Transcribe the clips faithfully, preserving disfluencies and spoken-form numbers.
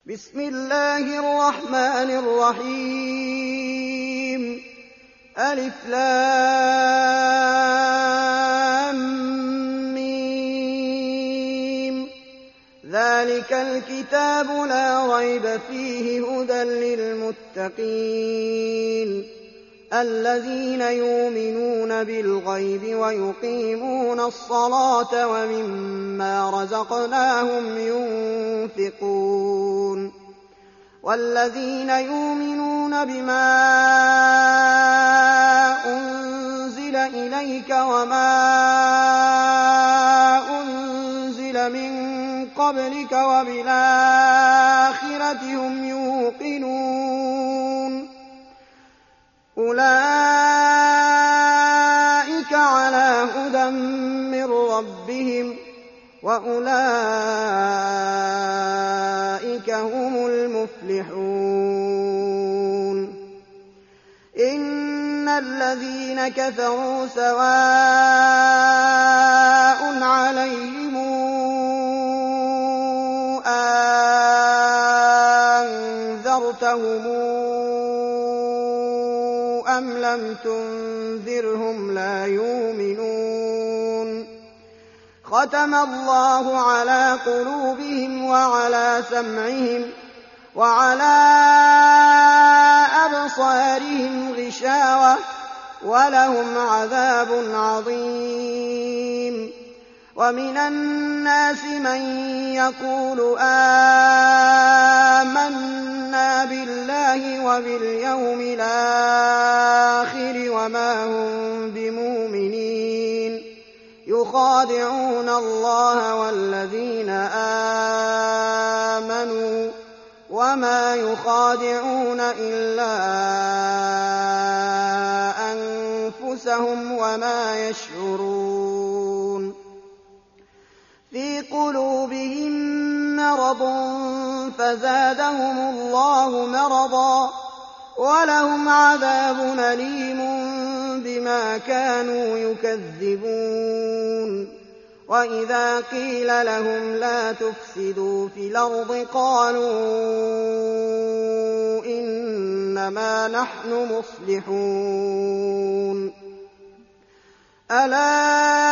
بسم الله الرحمن الرحيم ألف لام ميم ذلك الكتاب لا ريب فيه هدى للمتقين الذين يؤمنون بالغيب ويقيمون الصلاة ومما رزقناهم ينفقون والذين يؤمنون بما أنزل إليك وما أنزل من قبلك وبالآخرة هم يوقنون أولئك على هدى من ربهم وأولئك هم المفلحون إن الذين كفروا سواء عليهم أنذرتهم أم لم تنذرهم لا يؤمنون ختم الله على قلوبهم وعلى سمعهم وعلى أبصارهم غشاوة ولهم عذاب عظيم ومن الناس من يقول آمنا بالله وباليوم الآخر وما هم بمؤمنين يخادعون الله والذين آمنوا وما يخادعون إلا أنفسهم وما يشعرون في قلوبهم مرض فزادهم الله مرضا ولهم عذاب أليم بما كانوا يكذبون وإذا قيل لهم لا تفسدوا في الأرض قالوا إنما نحن مصلحون ألا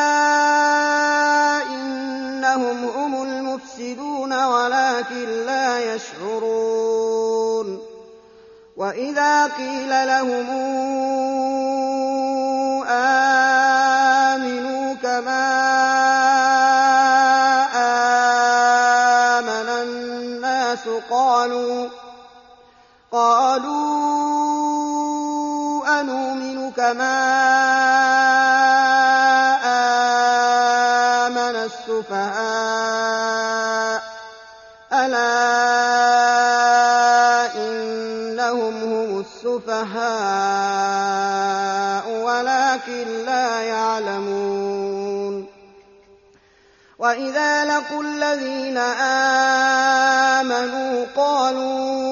إنهم هم المفسدون ولكن لا يشعرون وإذا قيل لهم آمنوا كما آمن الناس قالوا قالوا أنؤمن كما آمن السفهاء ألا إنهم هم السفهاء ولكن لا يعلمون وإذا لقوا الذين آمنوا قالوا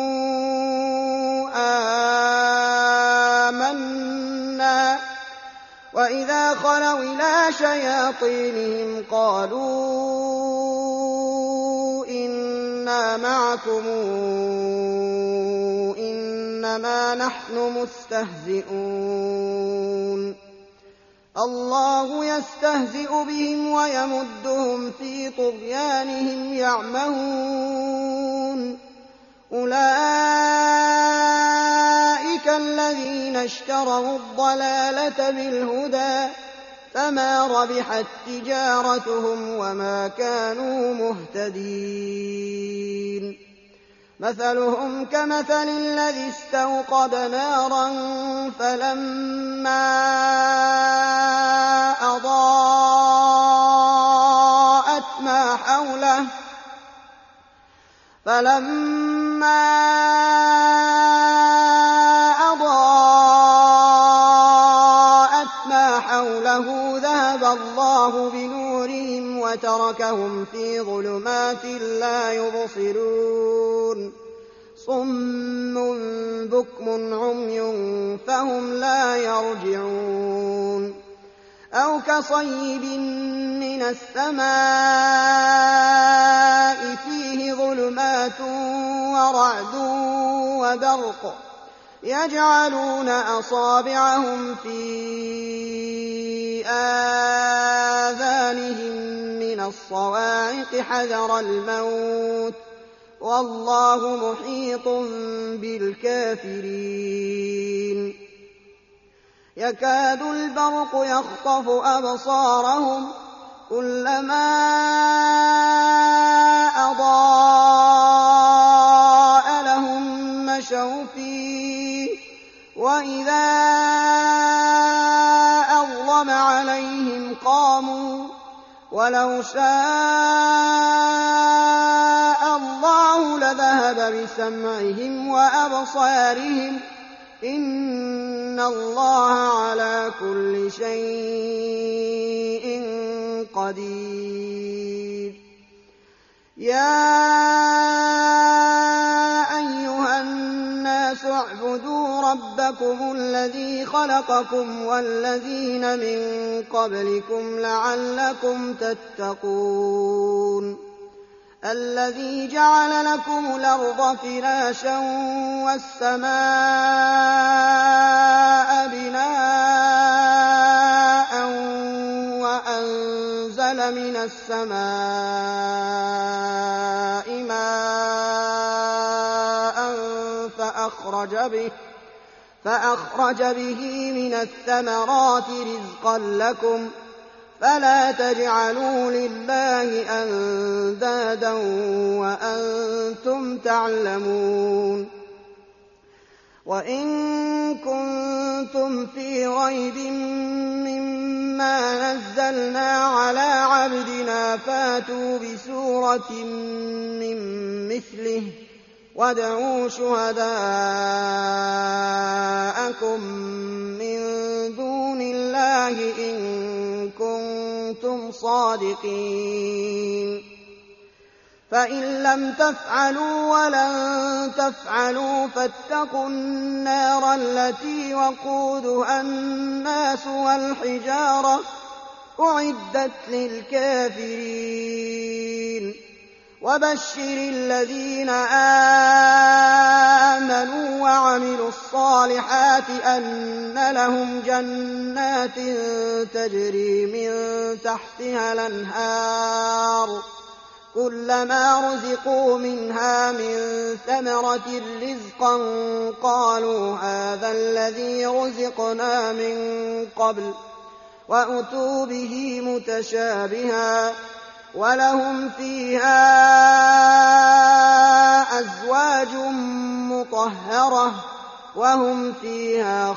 آمنا وإذا خلوا إلى شياطينهم قالوا إنا معكم إنما نحن مستهزئون الله يستهزئ بهم ويمدهم في طغيانهم يعمهون أولئك الذين اشتروا الضلالة بالهدى فما ربحت تجارتهم وما كانوا مهتدين مثلهم كمثل الذي استوقد نارا فلما أضاءت ما حوله فلما أضاءت ما حوله ذهب الله بنورهم وتركهم في ظلمات لا يبصرون صم بكم عمي فهم لا يرجعون أَوْ كَصَيِّبٍ مِّنَ السَّمَاءِ فِيهِ ظُلُمَاتٌ وَرَعْدٌ وَبَرْقٌ يَجْعَلُونَ أَصَابِعَهُمْ فِي آذَانِهِم مِّنَ الصَّوَاعِقِ حَذَرَ الْمَوْتِ ۚ وَاللَّهُ مُحِيطٌ بِالْكَافِرِينَ يَكَادُ الْبَرْقُ يَخْطَفُ أَبْصَارَهُمْ كُلَّمَا أَضَاءَ لَهُم مَّشَوْا فِيهِ وَإِذَا أَظْلَمَ عَلَيْهِمْ قَامُوا وَلَوْ شَاءَ اللَّهُ لَذَهَبَ بِسَمْعِهِمْ وَأَبْصَارِهِمْ ۚ إِنَّ اللَّهَ عَلَىٰ كُلِّ شَيْءٍ قَدِيرٌ يَا أَيُّهَا النَّاسُ اعْبُدُوا رَبَّكُمُ الَّذِي خَلَقَكُمْ وَالَّذِينَ مِن قَبْلِكُمْ لَعَلَّكُمْ تَتَّقُونَ الَّذِي جَعَلَ لَكُمُ الْأَرْضَ فِرَاشًا وَالسَّمَاءَ بِنَاءً وَأَنزَلَ مِنَ السَّمَاءِ مَاءً فَأَخْرَجَ بِهِ مِنَ الثَّمَرَاتِ رِزْقًا لَّكُمْ ۖ فَلَا تَجْعَلُوا لِلَّهِ أَندَادًا وَأَنتُمْ تَعْلَمُونَ وَإِن كُنتُمْ فِي رَيْبٍ مِّمَّا نَزَّلْنَا عَلَىٰ عَبْدِنَا فَأْتُوا بِسُورَةٍ مِّن مِّثْلِهِ وَادْعُوا شُهَدَاءَكُم مِّن دُونِ اللَّهِ إِن كُنتُمْ صَادِقِينَ فَإِن لَّمْ تَفْعَلُوا وَلَن تَفْعَلُوا فَاتَّقُوا النَّارَ الَّتِي وَقُودُهَا النَّاسُ وَالْحِجَارَةُ ۖ أُعِدَّتْ لِلْكَافِرِينَ وَبَشِّرِ الَّذِينَ آمَنُوا وَعَمِلُوا الصَّالِحَاتِ أَنَّ لَهُمْ جَنَّاتٍ تَجْرِي مِن تَحْتِهَا الْأَنْهَارُ كُلَّمَا رُزِقُوا مِنْهَا مِن ثَمَرَةٍ رِّزْقًا قَالُوا هَٰذَا الَّذِي رُزِقْنَا مِن قَبْلُ وَأُتُوا بِهِ مُتَشَابِهًا وَلَهُمْ فِيهَا أَزْوَاجٌ مُّطَهَّرَةٌ وَهُمْ فِيهَا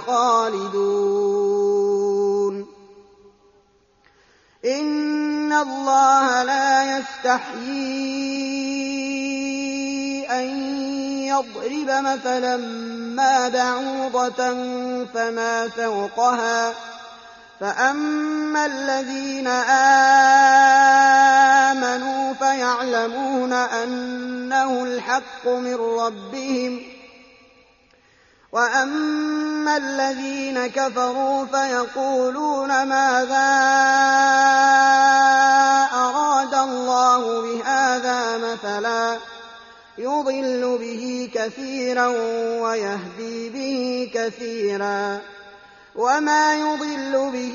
خَالِدُونَ إِنَّ اللَّهَ لَا يَسْتَحْيِي أَن يَضْرِبَ مَثَلًا مَّا بَعُوضَةً فَمَا فَوْقَهَا ۚ فَأَمَّا الَّذِينَ آمَنُوا فَيَعْلَمُونَ أَنَّهُ الْحَقُّ مِن رَّبِّهِمْ ۖ وَأَمَّا الَّذِينَ كَفَرُوا فَيَقُولُونَ مَاذَا أَرَادَ اللَّهُ بِهَٰذَا مَثَلًا ۚ يُضِلُّ بِهِ كَثِيرًا وَيَهْدِي بِهِ كَثِيرًا ۚ وَمَا يُضِلُّ بِهِ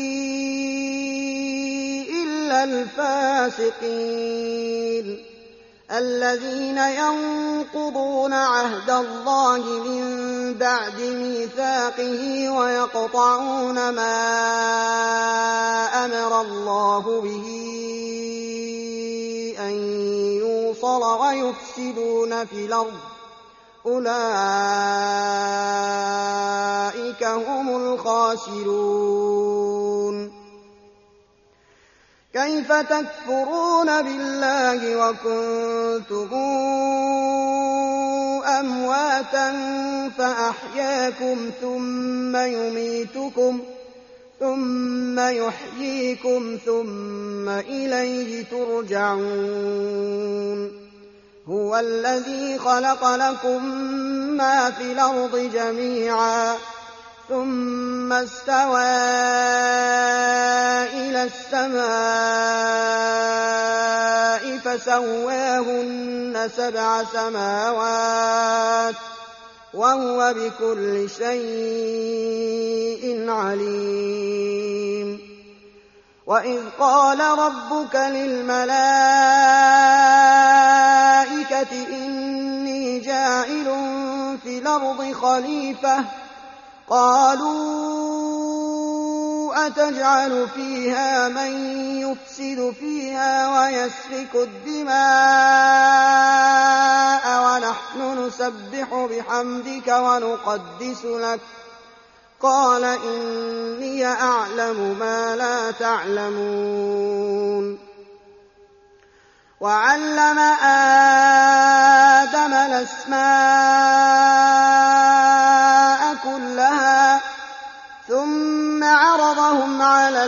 إِلَّا الْفَاسِقِينَ الَّذِينَ يَنقُضُونَ عَهْدَ اللَّهِ مِن بَعْدِ مِيثَاقِهِ وَيَقْطَعُونَ مَا أَمَرَ اللَّهُ بِهِ أَن يُوصَلَ وَيُفْسِدُونَ فِي الْأَرْضِ ۚ أُولَٰئِكَ هُمُ الْخَاسِرُونَ كَيْفَ تَكْفُرُونَ بِاللَّهِ وَكُنتُمْ أَمْوَاتًا فَأَحْيَاكُمْ ثُمَّ يُمِيتُكُمْ ثُمَّ يُحْيِيكُمْ ثُمَّ إِلَيْهِ تُرْجَعُونَ هُوَ الَّذِي خَلَقَ لَكُم مَّا فِي الْأَرْضِ جَمِيعًا ثم استوى إلى السماء فسواهن سبع سماوات وهو بكل شيء عليم. وإذ قال ربك للملائكة إني جاعل في الأرض خليفة قالوا أتجعل فيها من يفسد فيها ويسفك الدماء ونحن نسبح بحمدك ونقدس لك قال إني أعلم ما لا تعلمون. وعلم آدم الأسماء كلها ثم عرضهم على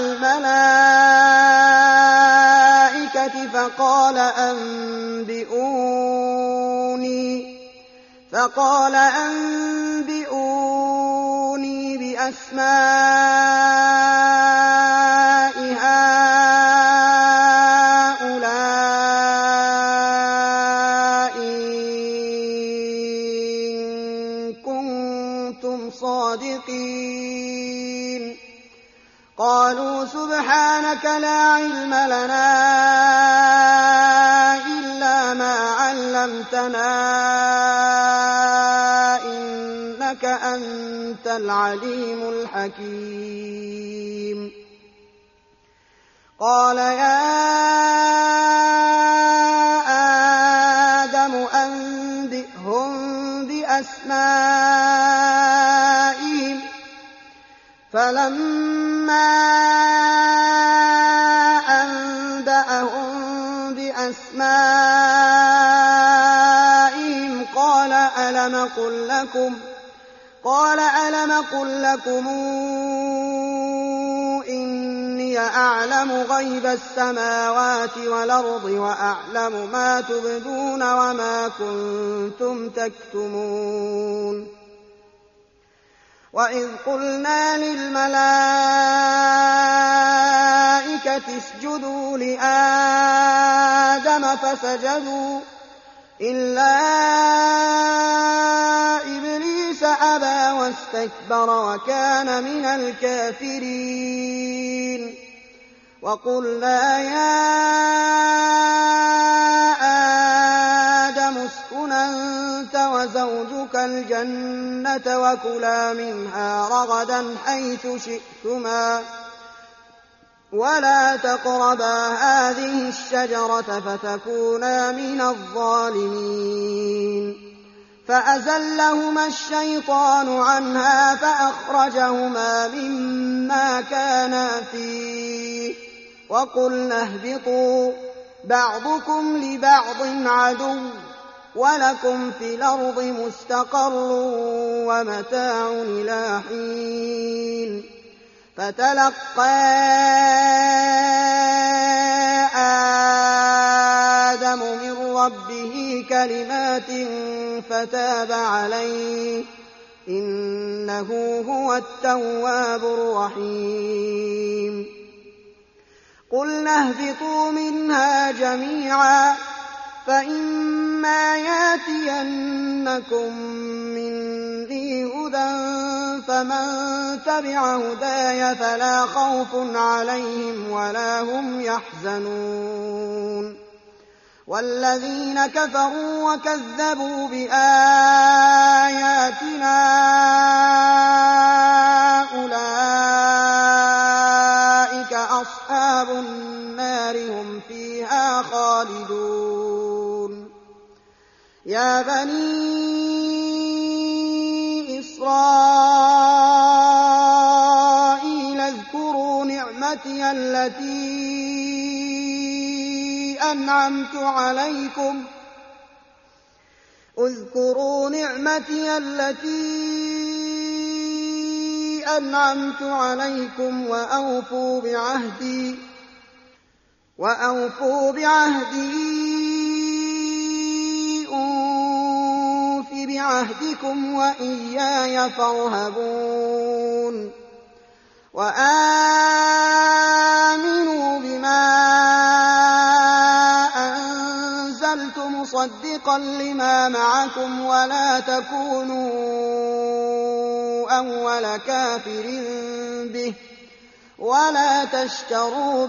الملائكة فقال أنبئوني فقال أنبئوني بأسماء هؤلاء إن كنتم صادقين. قالوا سبحانك لا علم لنا إلا ما علمتنا إنك أنت العليم الحكيم. قال يا آدم أنبئهم بأسمائهم فلما أنبأهم بأسمائهم قال ألم قل لكم قال ألم قل لكم إني أعلم غيب السماوات والأرض وأعلم ما تبدون وما كنتم تكتمون. وإذ قلنا للملائكة اسجدوا لآدم فسجدوا إلا إبليس أبى واستكبر وكان من الكافرين. وقلنا يا آدم اسكن أنت وزوجك الجنة وكلا منها رغدا حيث شئتما ولا تقربا هذه الشجرة فتكونا من الظالمين. فأزلهما الشيطان عنها فأخرجهما مما كانا فيه وقلنا اهبطوا بعضكم لبعض عدو ولكم في الأرض مستقر ومتاع إلى حين. فتلقى آدم من ربه كلمات فتاب عليه إنه هو التواب الرحيم. قلنا اهبطوا منها جميعا فإما ياتينكم مني هدى فمن تبع هداي فلا خوف عليهم ولا هم يحزنون. والذين كفروا وكذبوا بآياتنا أولئك أصحاب النار هم فيها خالدون. يا بني إسرائيل اذكروا نعمتي التي أنعمت عليكم اذكروا نعمتي التي أنعمت عليكم وأوفوا بعهدي وأوفوا بعهدي أوف بعهدكم وإياي فارهبون. وآمنوا بما أنزلت مصدقا لما معكم ولا تكونوا أول كافر به ولا تشتروا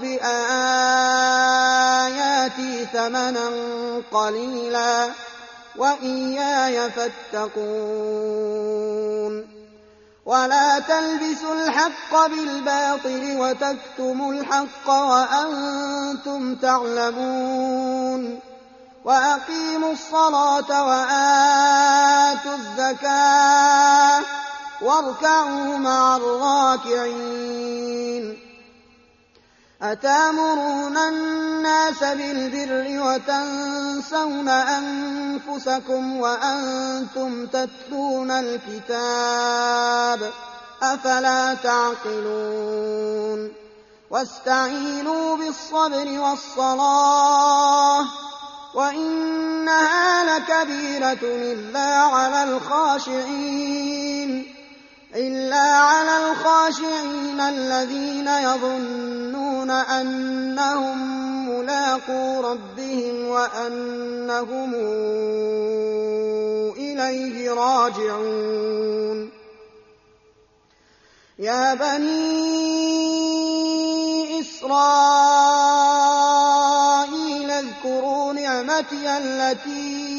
بآياتي ثمنا قليلا وإياي فاتقون ولا تلبسوا الحق بالباطل وتكتموا الحق وأنتم تعلمون وأقيموا الصلاة وآتوا الزكاة واركعوا مع الراكعين أتامرون الناس بالبر وتنسون أنفسكم وأنتم تتلون الكتاب أفلا تعقلون واستعينوا بالصبر والصلاة وإنها لكبيرة إلا على الخاشعين إلا على الخاشعين الذين يظنون أنهم ملاقو ربهم وأنهم إليه راجعون يا بني إسرائيل اذكروا نعمتي التي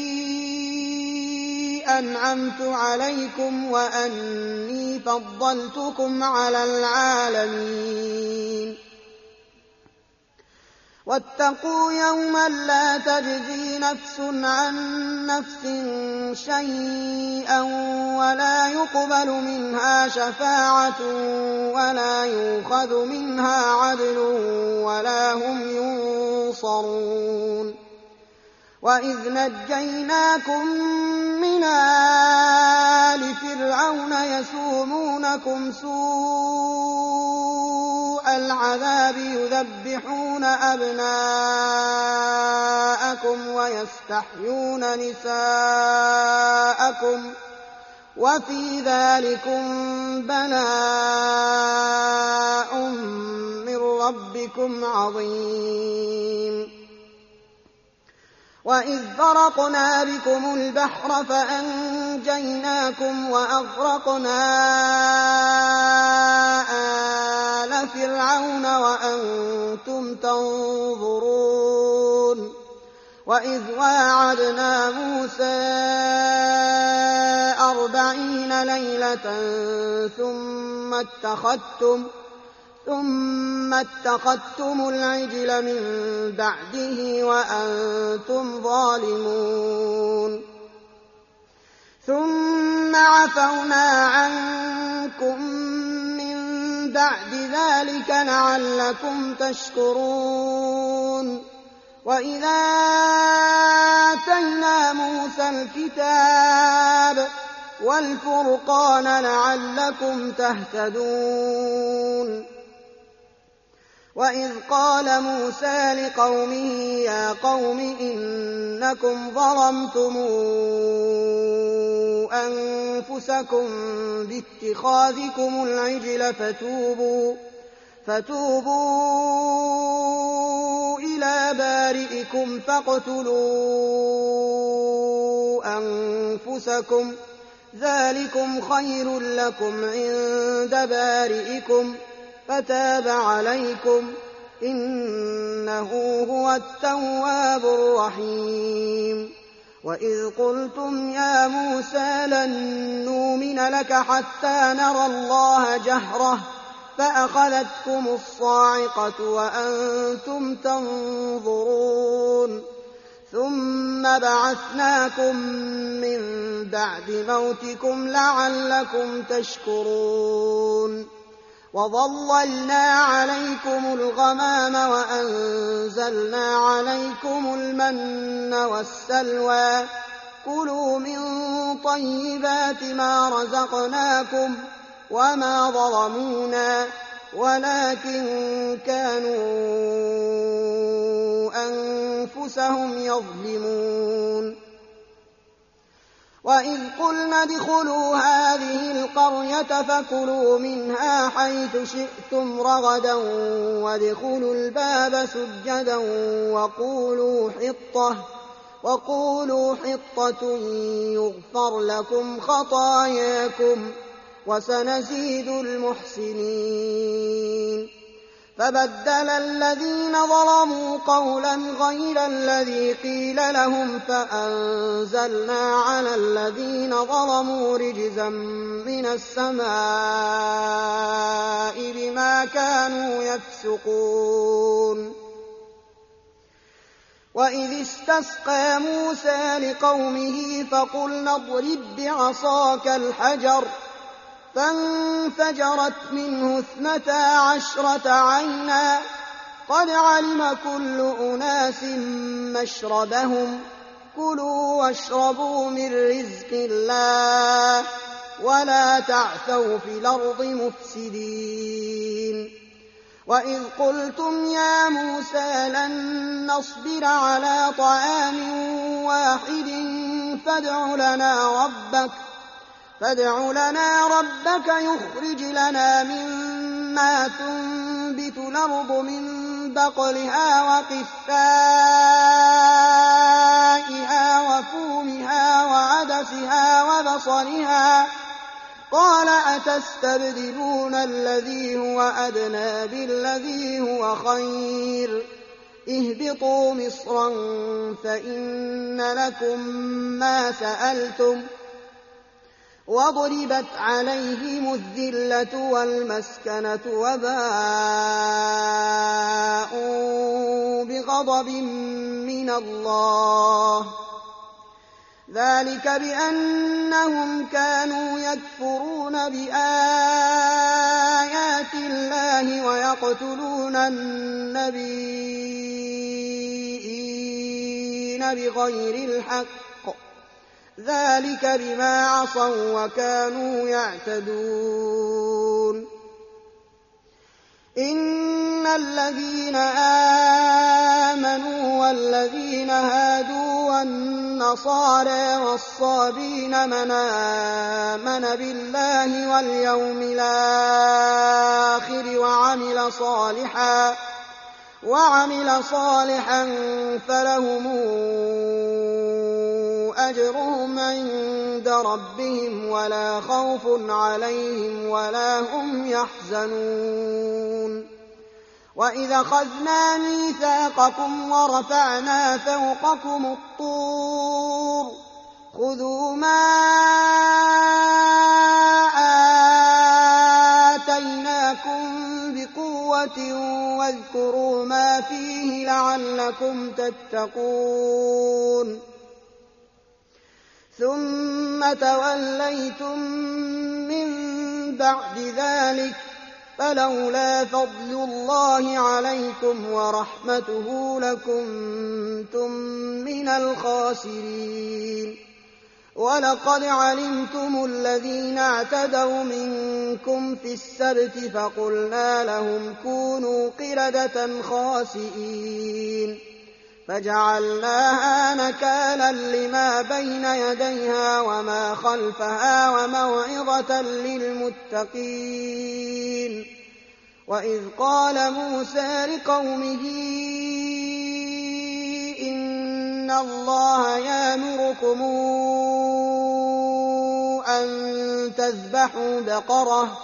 أنعمت عليكم وأني فضلتكم على العالمين واتقوا يوما لا تجزي نفس عن نفس شيئا ولا يقبل منها شفاعة ولا يؤخذ منها عدل ولا هم ينصرون وإذ نجيناكم من آل فرعون يسومونكم سوء العذاب يذبحون أبناءكم ويستحيون نساءكم وفي ذلكم بلاء من ربكم عظيم وإذ فرقنا بكم البحر فأنجيناكم وأغرقنا آل فرعون وأنتم تنظرون وإذ واعدنا موسى أربعين ليلة ثم اتخذتم ثم اتخذتم العجل من بعده وأنتم ظالمون ثم عفونا عنكم من بعد ذلك لعلكم تشكرون وإذا آتينا موسى الكتاب والفرقان لعلكم تهتدون وإذ قال موسى لقومه يا قوم إنكم ظلمتم أنفسكم باتخاذكم العجل فتوبوا, فتوبوا إلى بارئكم فاقتلوا أنفسكم ذلكم خير لكم عند بارئكم فتاب عليكم إنه هو التواب الرحيم وإذ قلتم يا موسى لن نؤمن لك حتى نرى الله جهرة فأخذتكم الصاعقة وأنتم تنظرون ثم بعثناكم من بعد موتكم لعلكم تشكرون وظللنا عليكم الغمام وأنزلنا عليكم المن والسلوى كلوا من طيبات ما رزقناكم وما ظلمونا ولكن كانوا أنفسهم يظلمون وإذ قلنا ادخلوا هذه القرية فكلوا منها حيث شئتم رغدا وادخلوا الباب سجدا وقولوا حطة وقولوا حطة يغفر لكم خطاياكم وسنزيد المحسنين. فبدل الذين ظلموا قولا غير الذي قيل لهم فأنزلنا على الذين ظلموا رجزا من السماء بما كانوا يفسقون. وإذ استسقى موسى لقومه فقلنا اضرب بعصاك الحجر فانفجرت منه اثنتا عشرة عينا قد علم كل أناس مشربهم كلوا واشربوا من رزق الله ولا تعثوا في الأرض مفسدين. وإذ قلتم يا موسى لن نصبر على طعام واحد فادع لنا ربك فادع لنا ربك يخرج لنا مما تنبت الأرض من بقلها وقثائها وفومها وعدسها وبصلها قال أتستبدلون الذي هو أدنى بالذي هو خير اهبطوا مصرا فإن لكم ما سألتم وضربت عليهم الذلة والمسكنة وباءوا بغضب من الله ذلك بأنهم كانوا يكفرون بآيات الله ويقتلون النبيين بغير الحق ذلك بما عصوا وكانوا يعتدون. إن الذين آمنوا والذين هادوا والنصارى والصابين من آمن بالله واليوم الآخر وعمل صالحا وعمل صالحا فلهم أجرهم عند ربهم ولا خوف عليهم ولا هم يحزنون. وإذا أخذنا ميثاقكم ورفعنا فوقكم الطور خذوا ما آتيناكم بقوة واذكروا ما فيه لعلكم تتقون ثم توليتم من بعد ذلك فلولا فضل الله عليكم ورحمته لكنتم من الخاسرين. ولقد علمتم الذين اعتدوا منكم في السبت فقلنا لهم كونوا قردة خاسئين فجعلناها نكالا لما بين يديها وما خلفها وموعظة للمتقين. وإذ قال موسى لقومه إن الله يأمركم أن تذبحوا بقرة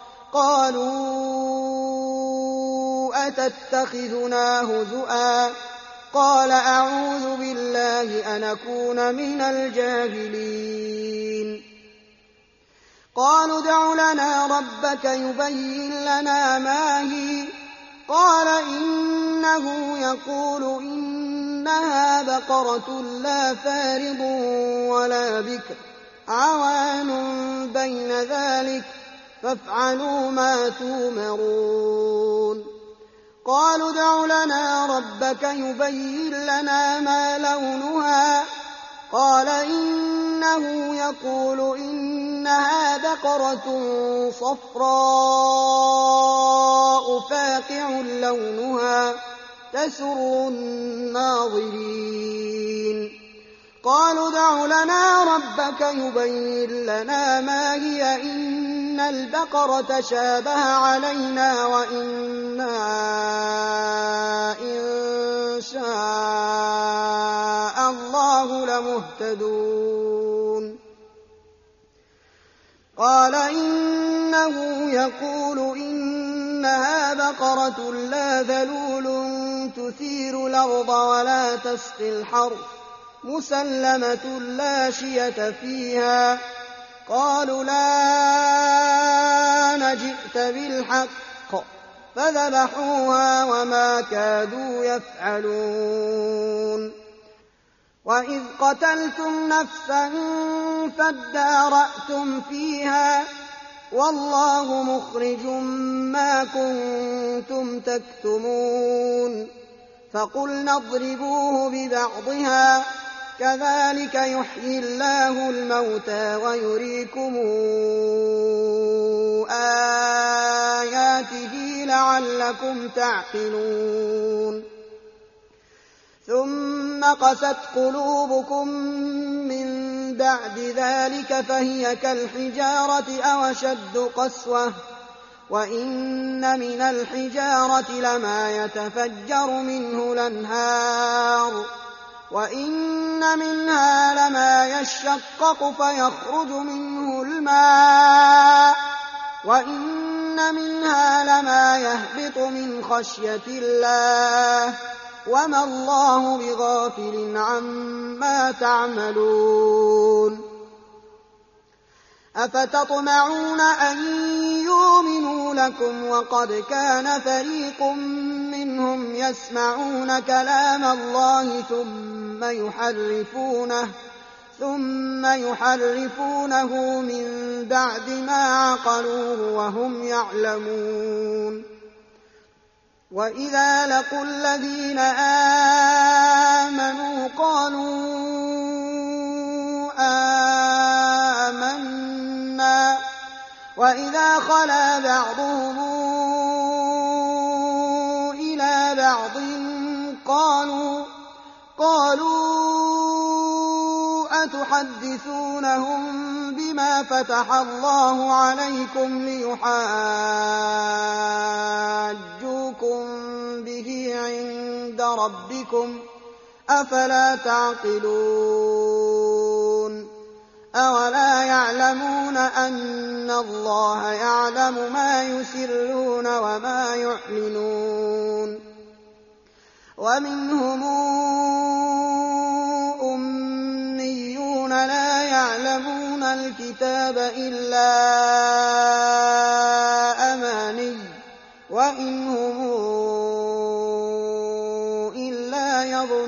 قالوا أتتخذنا هزؤا قال أعوذ بالله أن أكون من الجاهلين. قالوا ادع لنا ربك يبين لنا ما هي قال إنه يقول إنها بقرة لا فارض ولا بكر عوان بين ذلك فافعلوا ما تؤمرون. قالوا ادع لنا ربك يبين لنا ما لونها قال إنه يقول إنها بقرة صفراء فاقع لونها تسر الناظرين. قالوا ادع لنا ربك يبين لنا ما هي إن البقرة تشابه علينا وإنا إن شاء الله لمهتدون قال إنه يقول إنها بقرة لا ذلول تثير الأرض ولا تسقي الحرث مسلمة لا شية فيها قالوا لا جئت بالحق فذبحوها وما كادوا يفعلون وإذ قتلتم نفسا فادارأتم فيها والله مخرج ما كنتم تكتمون فقلنا اضربوه ببعضها كذلك يحيي الله الموتى ويريكم آياته لعلكم تعقلون ثم قست قلوبكم من بعد ذلك فهي كالحجارة أو أشد قسوة وإن من الحجارة لما يتفجر منه الأنهار وإن منها لما يشقق فيخرج منه الماء وإن منها لما يهبط من خشية الله وما الله بغافل عما تعملون أفتطمعون أن يؤمنوا لكم وقد كان فريق منهم يسمعون كلام الله ثم يحرفونه ثم يحرفونه من بعد ما عقلوه وهم يعلمون وإذا لقوا الذين آمنوا قالوا آمنا وإذا خلا بعضهم إلى بعض قالوا قالوا أتحدثونهم بما فتح الله عليكم ليحاجوكم به عند ربكم أفلا تعقلون أولا يعلمون أن الله يعلم ما يسرون وما يعلنون ومنهم أميون لا يعلمون الكتاب إلا أماني وإن هم إلا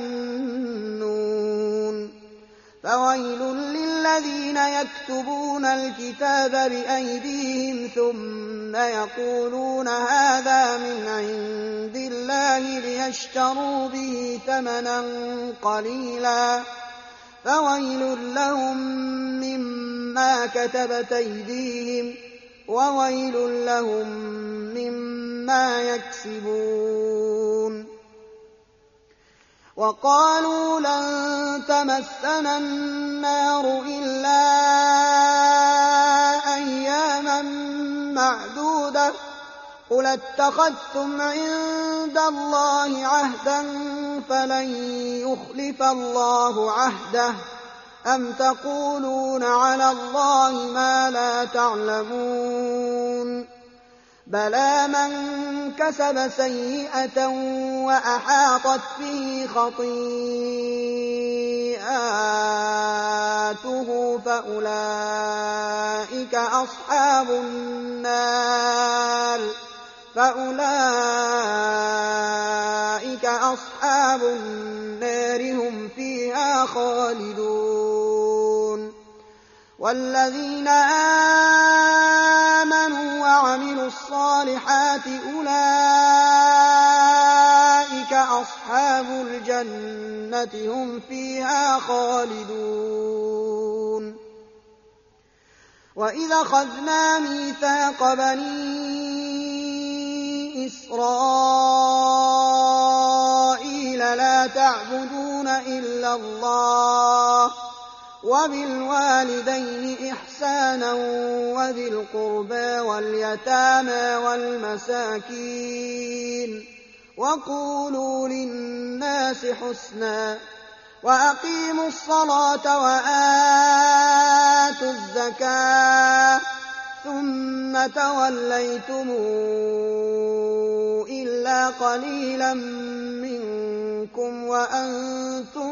يظنون فويل للذين يكتبون الكتاب بأيديهم ثم يقولون هذا من عند الله ليشتروا به ثمنا قليلا فويل لهم مما كتبت أيديهم وويل لهم مما يكسبون وقالوا لن تمسنا النار إلا أياما معدودة قل اتخذتم عند الله عهدا فلن يخلف الله عهده أم تقولون على الله ما لا تعلمون بلى من كسب سيئة وأحاطت به خطيئاته فأولئك أصحاب النار فأولئك أصحاب النار هم فيها خالدون والذين آمنوا وعملوا الصالحات أولئك أصحاب الجنة هم فيها خالدون وإذا أخذنا ميثاق بني إسرائيل لا تعبدون إلا الله وبالوالدين إحسانا وذي القربى واليتامى والمساكين وقولوا للناس حسنا وأقيموا الصلاة وآتوا الزكاة ثم توليتم إلا قليلا منكم وأنتم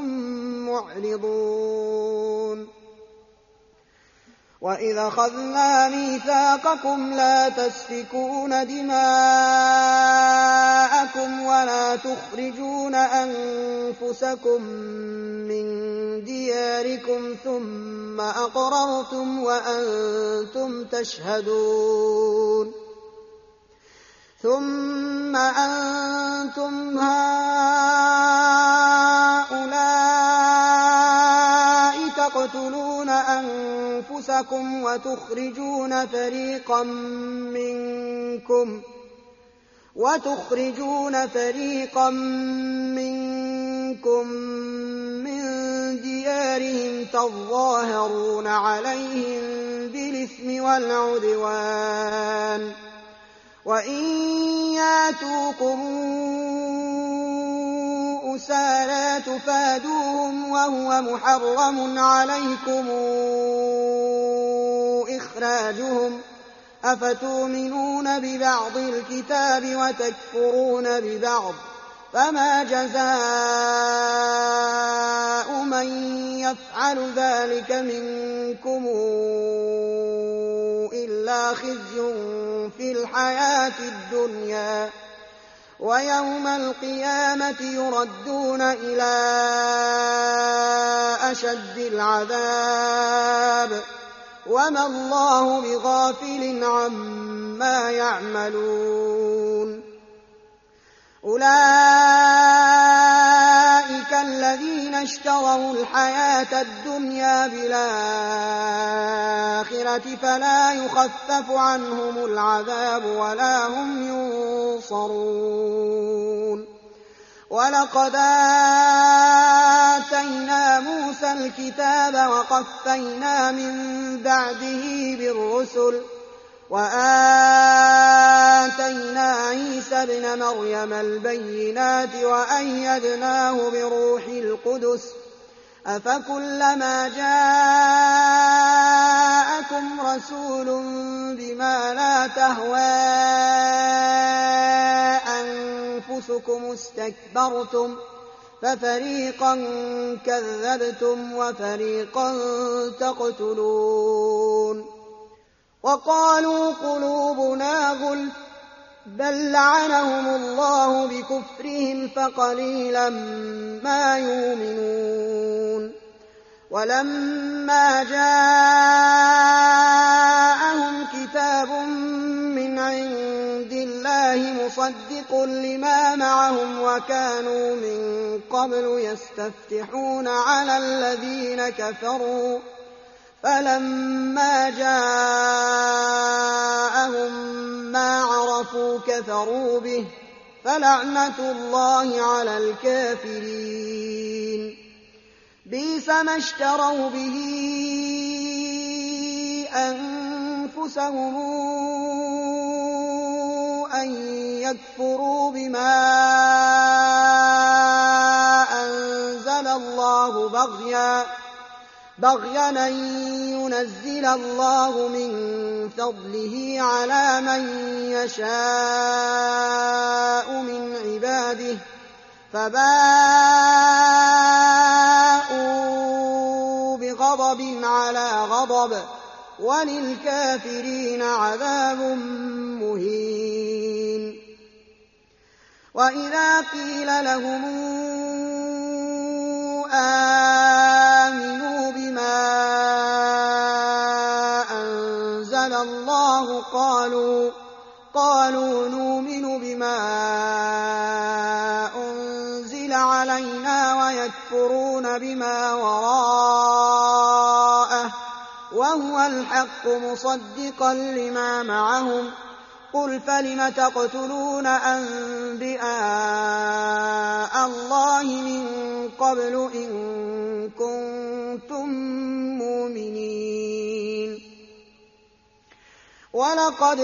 معرضون وإذ أخذنا ميثاقكم لا تسفكون دماءكم ولا تخرجون أنفسكم من دياركم ثم أقررتم وأنتم تشهدون ثم أنتم هؤلاء تقتلون أنفسكم وتخرجون فريقا منكم وتخرجون فريقا منكم من ديارهم تظاهرون عليهم بالإثم والعدوان وإن ياتوكم أسارى تفادوهم وهو محرم عليكم إخراجهم أفتؤمنون ببعض الكتاب وتكفرون ببعض فما جزاء من يفعل ذلك منكم إلا خزي في الحياة الدنيا ويوم القيامة يردون إلى أشد العذاب وما الله بغافل عما يعملون أولئك الذين اشتروا الحياة الدنيا بالآخرة فلا يخفف عنهم العذاب ولا هم ينصرون ولقد آتينا موسى الكتاب وقفينا من بعده بالرسل وآتينا عيسى ابن مريم البينات وأيدناه بروح القدس أفكلما جاءكم رسول بما لا تهوى أنفسكم استكبرتم ففريقا كذبتم وفريقا تقتلون وقالوا قلوبنا غلف بل لعنهم الله بكفرهم فقليلا ما يؤمنون ولما جاءهم كتاب من عند الله مصدق لما معهم وكانوا من قبل يستفتحون على الذين كفروا فلما جاءهم ما عرفوا كفروا به فلعنة الله على الكافرين بئس ما اشتروا به أنفسهم أن يكفروا بما أنزل الله بغيا بغيا أن ينزل الله من فضله على من يشاء من عباده فباءوا بغضب على غضب وللكافرين عذاب مهين وإذا قيل لهم آمنوا بما أنزل الله قالوا قالوا نؤمن بما أنزل علينا ويكفرون بما وراءه وهو الحق مصدقا لما معهم قل فلم تقتلون أنبياء الله من قبل إن كنتم مؤمنين ولقد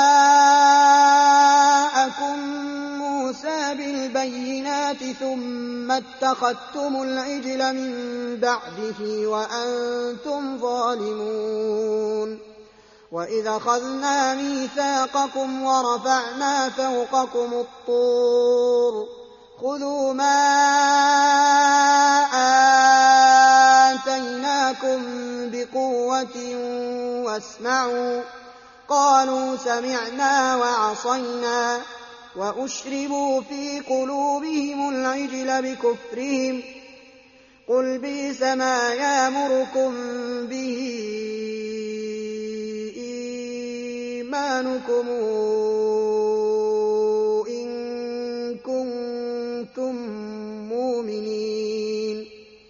جاءكم موسى بالبينات ثم اتخذتم العجل من بعده وأنتم ظالمون وإذ أخذنا ميثاقكم ورفعنا فوقكم الطور خذوا ما آتيناكم بقوة واسمعوا قالوا سمعنا وعصينا وأشربوا في قلوبهم العجل بكفرهم قل بئس ما يأمركم به إيمانكم إن كنتم مؤمنين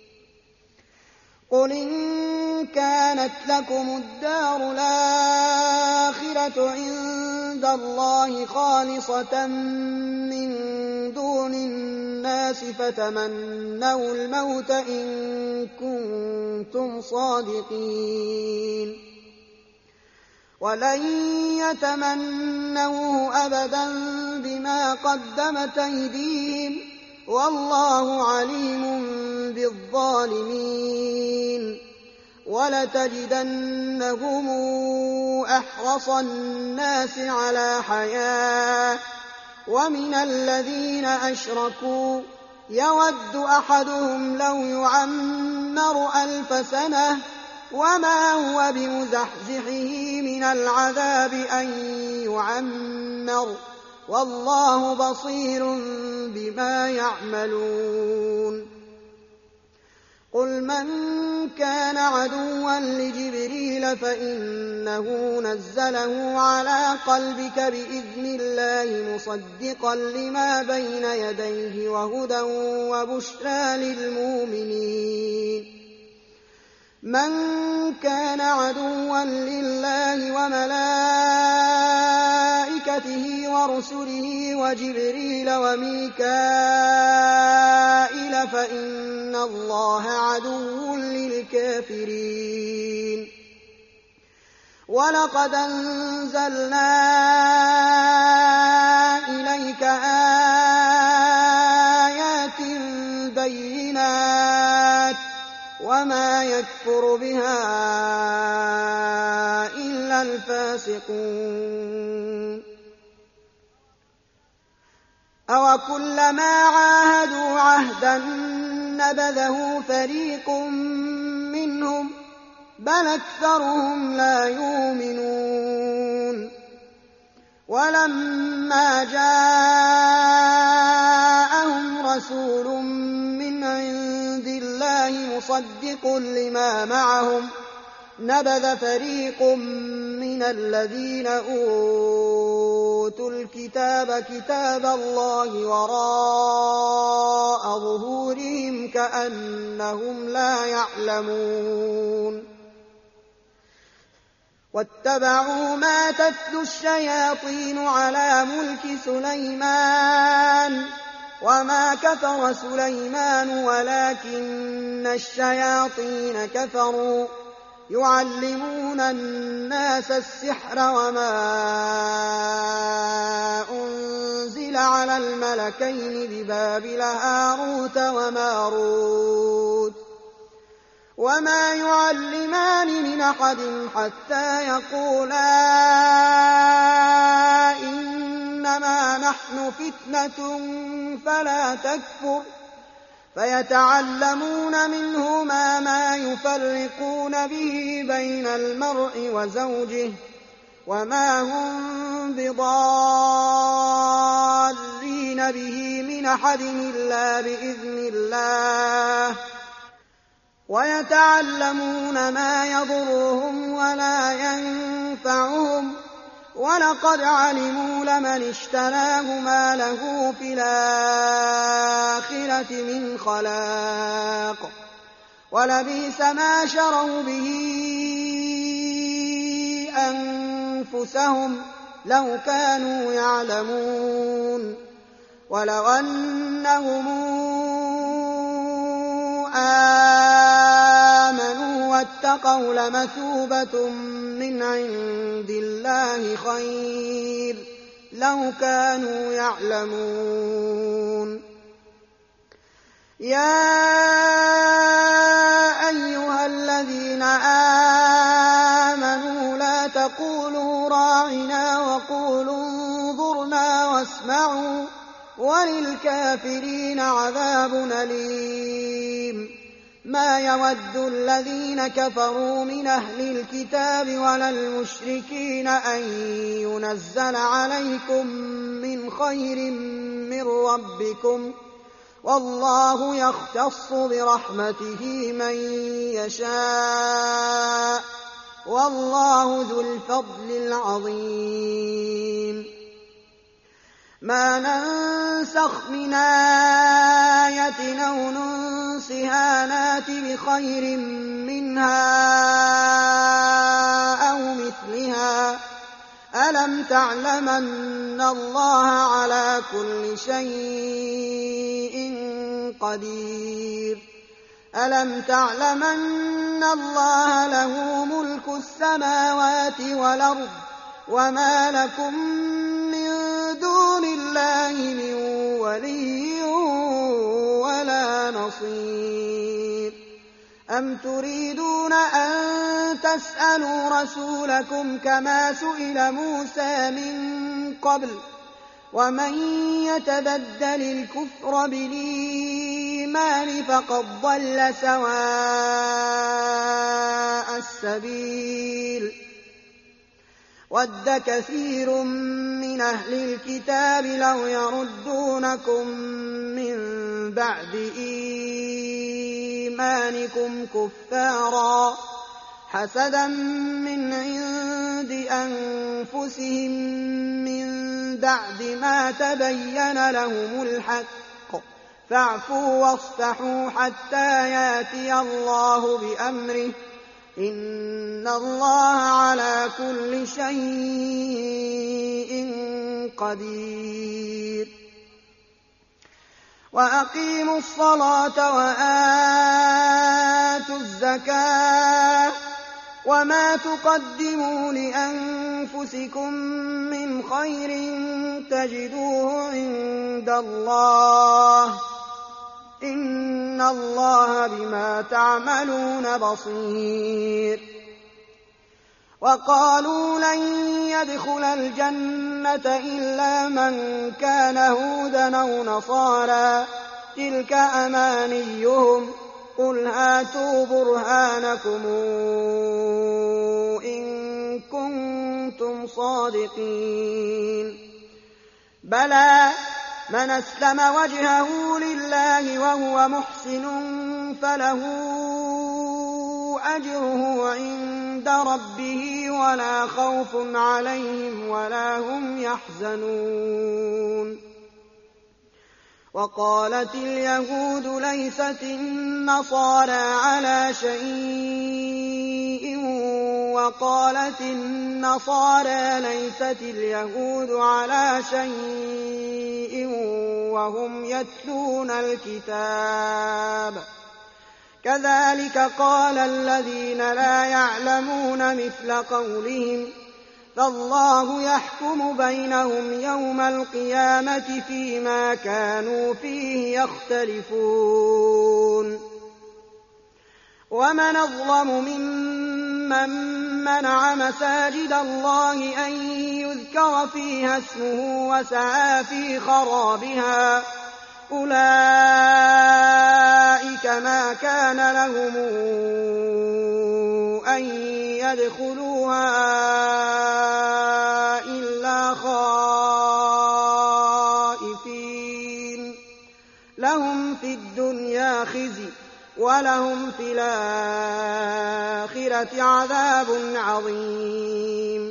قل إن كانت لكم الدار الآخرة عند الله خالصة من دون الناس فتمنوا الموت إن كنتم صادقين ولن يتمنوه أبدا بما قدمت أيديهم والله عليم بالظالمين ولتجدنهم أحرص الناس على حياة ومن الذين أشركوا يود أحدهم لو يعمر ألف سنة وما هو بمزحزحه من العذاب أن يعمر والله بصير بما يعملون قل من كان عدوا لجبريل فإنه نزله على قلبك بإذن الله مصدقا لما بين يديه وهدى وبشرى للمؤمنين من كان عدوا لله وملائكته ورسله وجبريل وميكائيل فإن الله عدو للكافرين ولقد أنزلنا إليك آيات بينات وما يكفر بها إلا الفاسقون أوكلما عاهدوا عهدا نبذه فريق منهم بل أكثرهم لا يؤمنون ولما جاءهم رسول من عند الله مصدق لما معهم نبذ فريق من الذين أوتوا الكتاب كتاب الله وراء ظهورهم كأنهم لا يعلمون واتبعوا ما تتلو الشياطين على ملك سليمان وما كفر سليمان ولكن الشياطين كفروا يعلمون الناس السحر وما أنزل على الملكين ببابل هاروت وماروت وما يعلمان من أحد حتى يقولا إنما نحن فتنة فلا تكفر فيتعلمون منهما ما يفرقون به بين المرء وزوجه وما هم بضارين به من أحد إلا بإذن الله ويتعلمون ما يضرهم ولا ينفعهم ولقد علموا لمن اشتراه ما له في الآخرة من خلاق ولبئس ما شروا به أنفسهم لو كانوا يعلمون ولو أنهم آمنوا واتقوا لمثوبة من عند الله خير لو كانوا يعلمون يا أيها الذين آمنوا لا تقولوا راعنا وقولوا انظرنا واسمعوا وللكافرين عذاب أليم ما يود الذين كفروا من أهل الكتاب ولا المشركين أن ينزل عليكم من خير من ربكم والله يختص برحمته من يشاء والله ذو الفضل العظيم ما ننسخ من آية أو ننسها نات بخير منها أو مثلها ألم تعلم أن الله على كل شيء قدير ألم تعلم أن الله له ملك السماوات والأرض وما لكم من دون الله من ولي ولا نصير أم تريدون أن تسألوا رسولكم كما سئل موسى من قبل ومن يتبدل الكفر بالإيمان فقد ضل سواء السبيل ود كثير من أهل الكتاب لو يردونكم من بعد إيمانكم كفارا حسدا من عند أنفسهم من بعد ما تبين لهم الحق فاعفوا واصفحوا حتى يأتي الله بأمره إن الله على كل شيء قدير وأقيموا الصلاة وآتوا الزكاة وما تقدموا لأنفسكم من خير تجدوه عند الله إن الله بما تعملون بصير وقالوا لن يدخل الجنة إلا من كان هودا أو نصارى تلك أمانيهم قل هاتوا برهانكم إن كنتم صادقين بلى من أسلم وجهه لله وهو محسن فله أجره عند ربه ولا خوف عليهم ولا هم يحزنون وقالت اليهود ليست النصارى على شيء وقالت النصارى ليست اليهود على شيء وهم يتلون الكتاب كذلك قال الذين لا يعلمون مثل قولهم فالله يحكم بينهم يوم القيامة فيما كانوا فيه يختلفون ومن أظلم ممن منع مساجد الله أن يذكر فيها اسمه وسعى في خرابها أولئك ما كان لهم أن يدخلوها إلا خائفين لهم في الدنيا خزي ولهم في الآخرة عذاب عظيم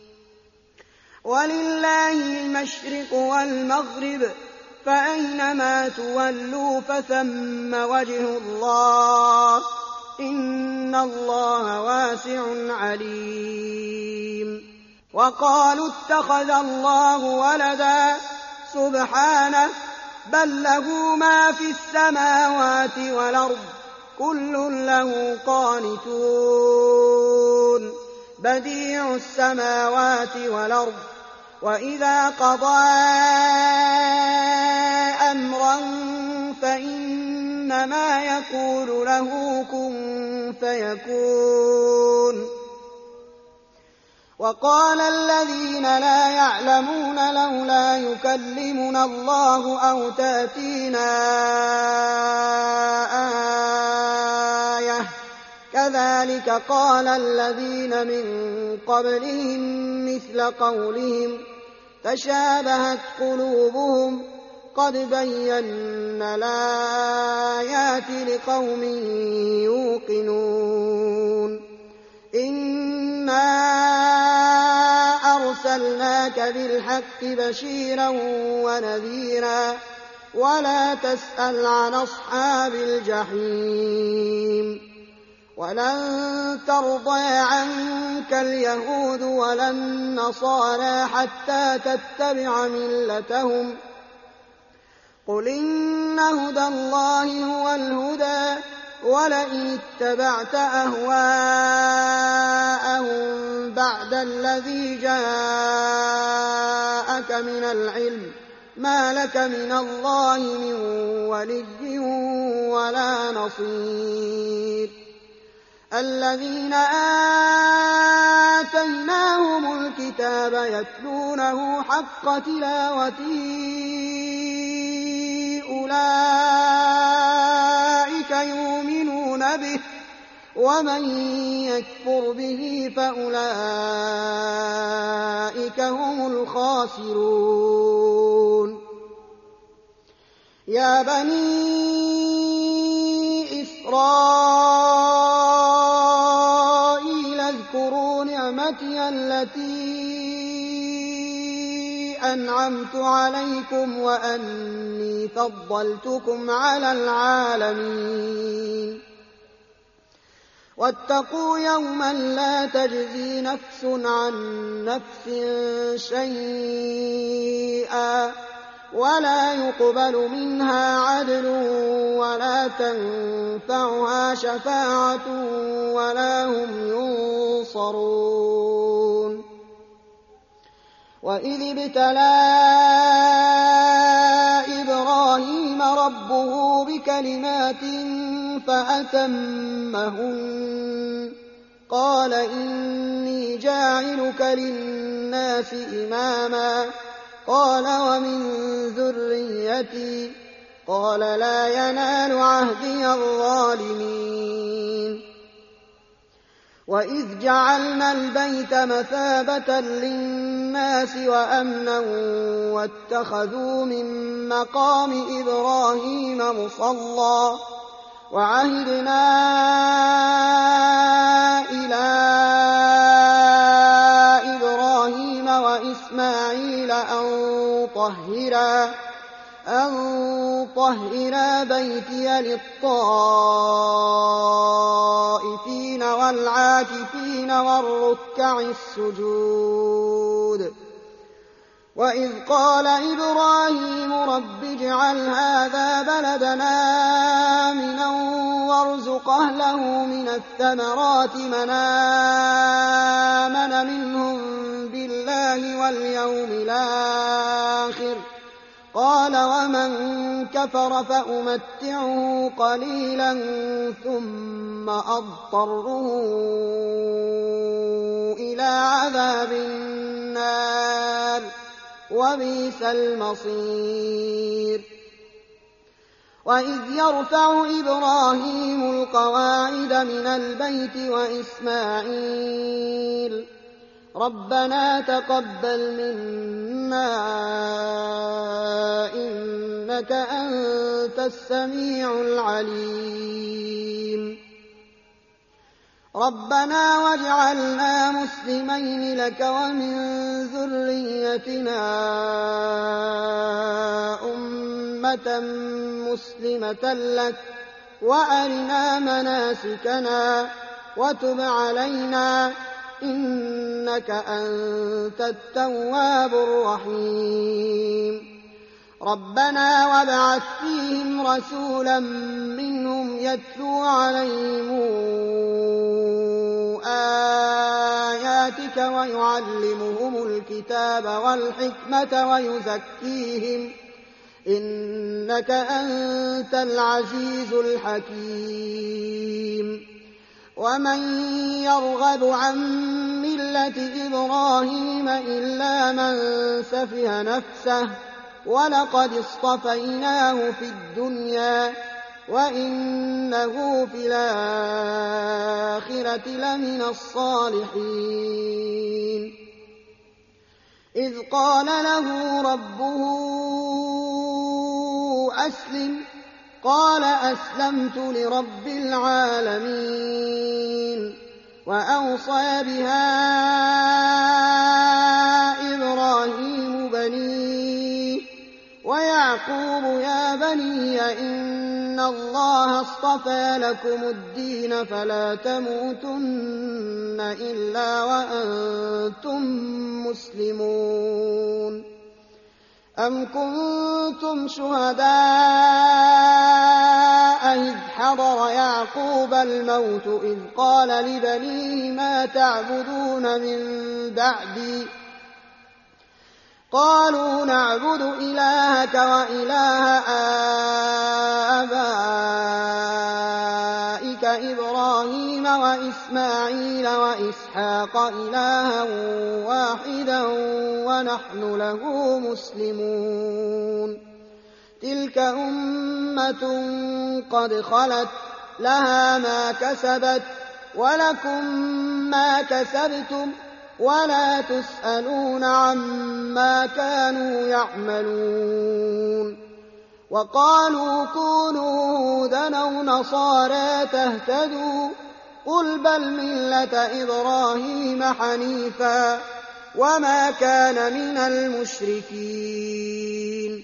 ولله المشرق والمغرب فأينما تولوا فثم وجه الله إن الله واسع عليم وقالوا اتخذ الله ولدا سبحانه بل له ما في السماوات والأرض كل له قانتون بديع السماوات والأرض وإذا قضى أمرا فإنما يقول له كن فيكون. وقال الذين لا يعلمون لولا يكلمنا الله أو تأتينا آية كذلك قال الذين من قبلهم مثل قولهم تشابهت قلوبهم قد بينا الآيات لقوم يوقنون. إنا أرسلناك بالحق بشيرا ونذيرا ولا تسأل عن أصحاب الجحيم. ولن ترضى عنك اليهود ولا النصارى حتى تتبع ملتهم قل إن هدى الله هو الهدى ولئن اتبعت أهواءهم بعد الذي جاءك من العلم ما لك من الله من ولي ولا نصير. الذين آتيناهم الكتاب يتلونه حق تلاوته أولئك يؤمنون به ومن يكفر به فأولئك هم الخاسرون. يا بني إسرائيل اذكروا نعمتي التي أنعمت عليكم وأني فضلتكم على العالمين. واتقوا يوما لا تجزي نفس عن نفس شيئا ولا يقبل منها عدل ولا تنفعها شفاعة ولا هم ينصرون. وإذ ابتلى إبراهيم ربه بكلمات فأتمهن قال إني جاعلك للناس إماما قال ومن ذريتي قال لا ينال عهدي الظالمين. وإذ جعلنا البيت مثابة للناس وأمنا واتخذوا من مقام إبراهيم مصلى وعهدنا إلى إبراهيم وإسماعيل أن طهرا أن طهرا بيتي للطائفين والعاكفين والركع السجود. وإذ قال إبراهيم رب اجعل هذا بلدنا آمنا وارزق أهله من الثمرات من آمن منهم بالله واليوم الآخر قال ومن كفر فأمتعه قليلا ثم أضطره إلى عذاب النار وبئس المصير. وإذ يرفع إبراهيم القواعد من البيت وإسماعيل ربنا تقبل منا إنك أنت السميع العليم. ربنا واجعلنا مسلمين لك ومن ذريتنا أمة مسلمة لك وأرنا مناسكنا وتب علينا إنك أنت التواب الرحيم ربنا وابعث فيهم رسولا منهم يتلو عليهم آياتك ويعلمهم الكتاب والحكمة ويزكيهم إنك أنت العزيز الحكيم ومن يرغب عن ملة إبراهيم إلا من سفه نفسه ولقد اصطفيناه في الدنيا وإنه في الآخرة لمن الصالحين إذ قال له ربه أسلم قال أسلمت لرب العالمين وأوصى بها إبراهيم بنيه ويعقوب يا بني إن الله اصطفى لكم الدين فلا تموتن إلا وأنتم مسلمون أم كنتم شهداء إذ حضر يعقوب الموت إذ قال لبنيه ما تعبدون من بعدي قالوا نعبد إلهك وإله آبائك إبراهيم وإسماعيل وإسحاق إلها واحدا ونحن له مسلمون تلك أمة قد خلت لها ما كسبت ولكم ما كسبتم ولا تسألون عما كانوا يعملون وقالوا كونوا هودا أو نصارى تهتدوا قل بل ملة إبراهيم حنيفا وما كان من المشركين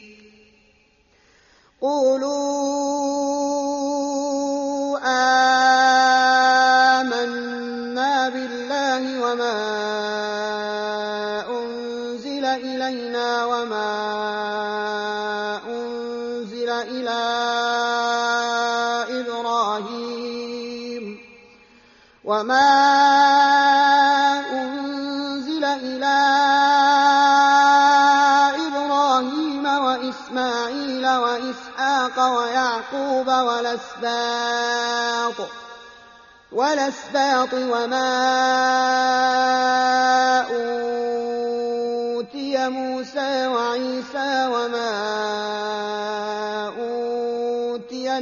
قولوا آمنا بالله وما أنزل إلينا وما أنزل إلى إبراهيم وما أنزل إلى إبراهيم وإسماعيل وإسحاق ويعقوب والأسباط والأسباط وما أوتي موسى وعيسى وما أوتي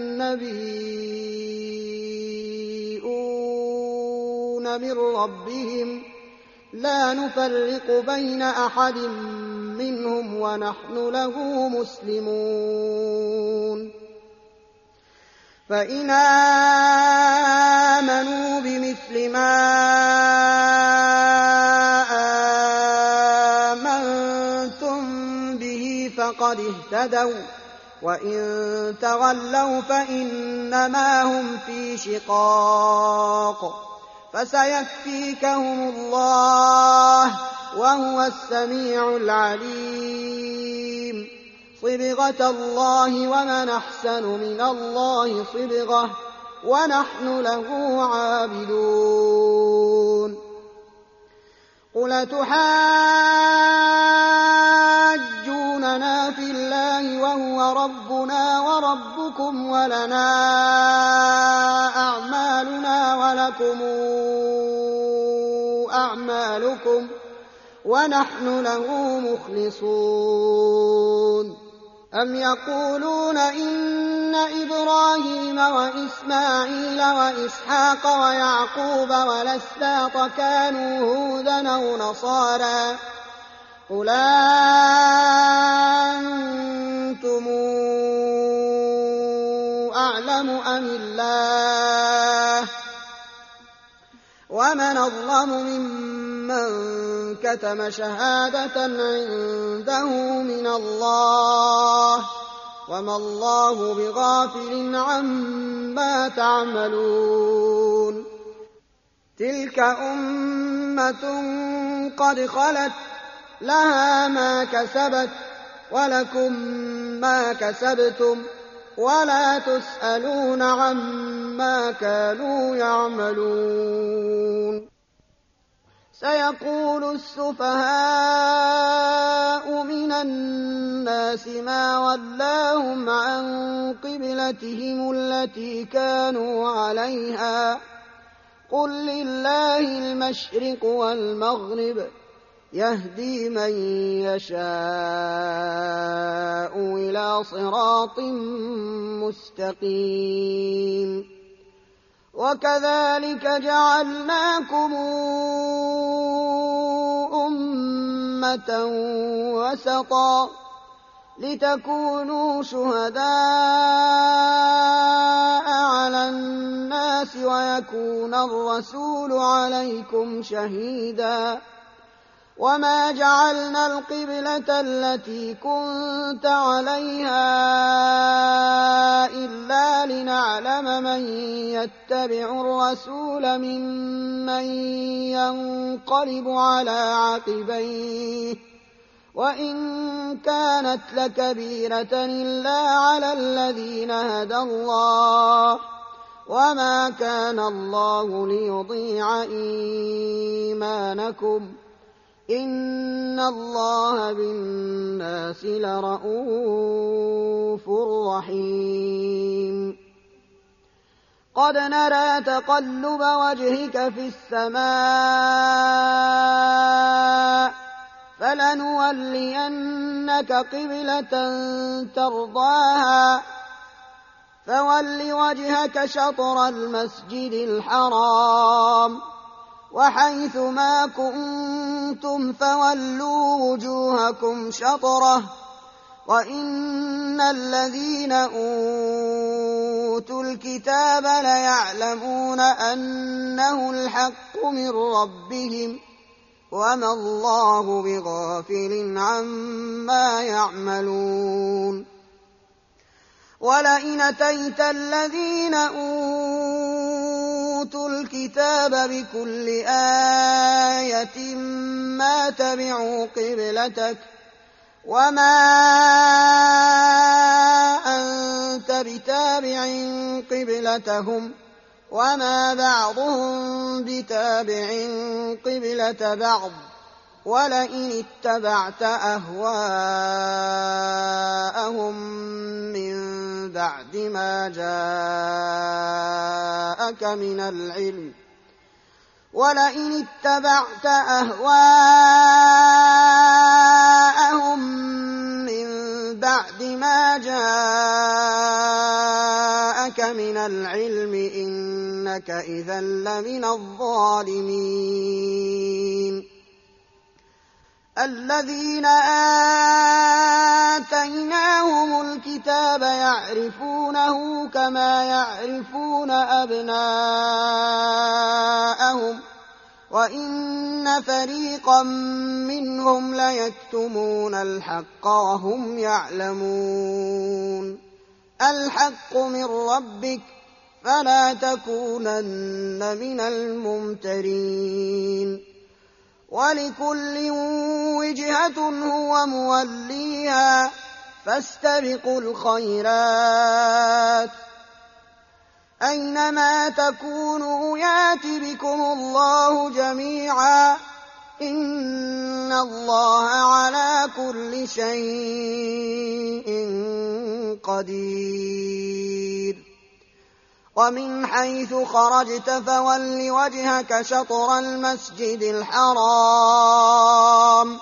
النبيون من ربهم لا نفرق بين أحد منهم ونحن له مسلمون فإن آمنوا بمثل ما آمنتم به فقد اهتدوا وإن تولوا فإنما هم في شقاق فسيكفيكهم الله وهو السميع العليم صبغة الله ومن أحسن من الله صبغة ونحن له عابدون قل تحاجوننا في الله وهو ربنا وربكم ولنا أعمالنا ولكم أعمالكم ونحن له مخلصون أم يقولون إن إبراهيم وإسماعيل وإسحاق ويعقوب والأسباط كانوا هودا أو نصارى قل أنتم أعلم أم الله ومن أظلم ممن كتم شهادة عنده من الله وما الله بغافل عما تعملون تلك أمة أمة قد خلت لها ما كسبت ولكم ما كسبتم ولا تسألون عما كانوا يعملون. سيقول السفهاء من الناس ما ولاهم عن قبلتهم التي كانوا عليها قل لله المشرق والمغرب يهدي من يشاء إلى صراط مستقيم. وكذلك جعلناكم أمة وسطا لتكونوا شهداء على الناس ويكون الرسول عليكم شهيدا. وما جعلنا القبلة التي كنت عليها إلا لنعلم من يتبع الرسول ممن ينقلب على عقبيه وإن كانت لكبيرة إلا على الذين هدى الله وما كان الله ليضيع إيمانكم إن الله بالناس لرءوف رحيم. قد نرى تقلب وجهك في السماء فلنولينك قبلة ترضاها فول وجهك شطر المسجد الحرام وحيث ما كنتم فولوا وجوهكم شطره وإن الذين أوتوا الكتاب ليعلمون أنه الحق من ربهم وما الله بغافل عما يعملون. ولئن أتيت الذين أوتوا الكتاب بكل آية ما تبعوا قبلتك وما أنت بتابع قبلتهم وما بعضهم بتابع قبلة بعض ولئن اتبعت أهواءهم من بعد ما جاءك من العلم ولئن اتبعت أهواءهم من بعد ما جاءك من العلم إنك إذا لمن الظالمين. الذين آتيناهم الكتاب يعرفونه كما يعرفون أبناءهم وإن فريقا منهم ليكتمون الحق وهم يعلمون. الحق من ربك فلا تكونن من الممترين. ولكل وجهة هو موليها فاستبقوا الخيرات أينما تكونوا يات بكم الله جميعا إن الله على كل شيء قدير. ومن حيث خرجت فول وجهك شطر المسجد الحرام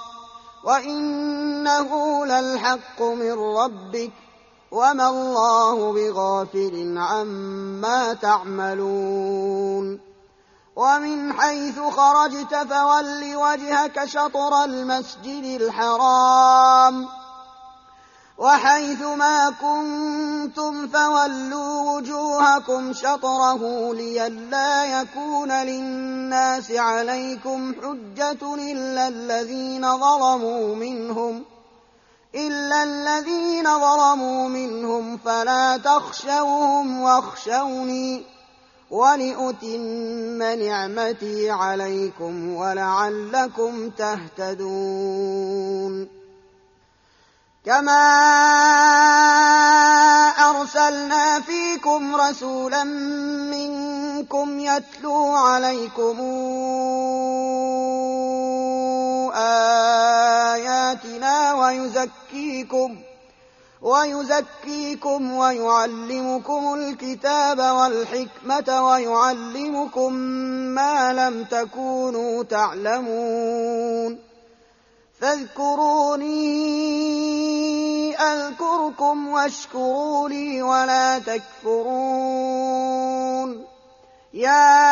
وإنه للحق من ربك وما الله بغافل عما تعملون. ومن حيث خرجت فول وجهك شطر المسجد الحرام وحيث ما كنتم فولوا وجوهكم شطره لئلا يكون للناس عليكم حجة إلا الذين ظلموا منهم إلا الذين ظلموا منهم فلا تخشوهم واخشوني ولأتم نعمتي عليكم ولعلكم تهتدون كما أرسلنا فيكم رسولا منكم يتلو عليكم آياتنا ويزكيكم ويزكيكم ويعلمكم الكتاب والحكمة ويعلمكم ما لم تكونوا تعلمون فاذكروني أذكركم واشكروا لي ولا تكفرون يا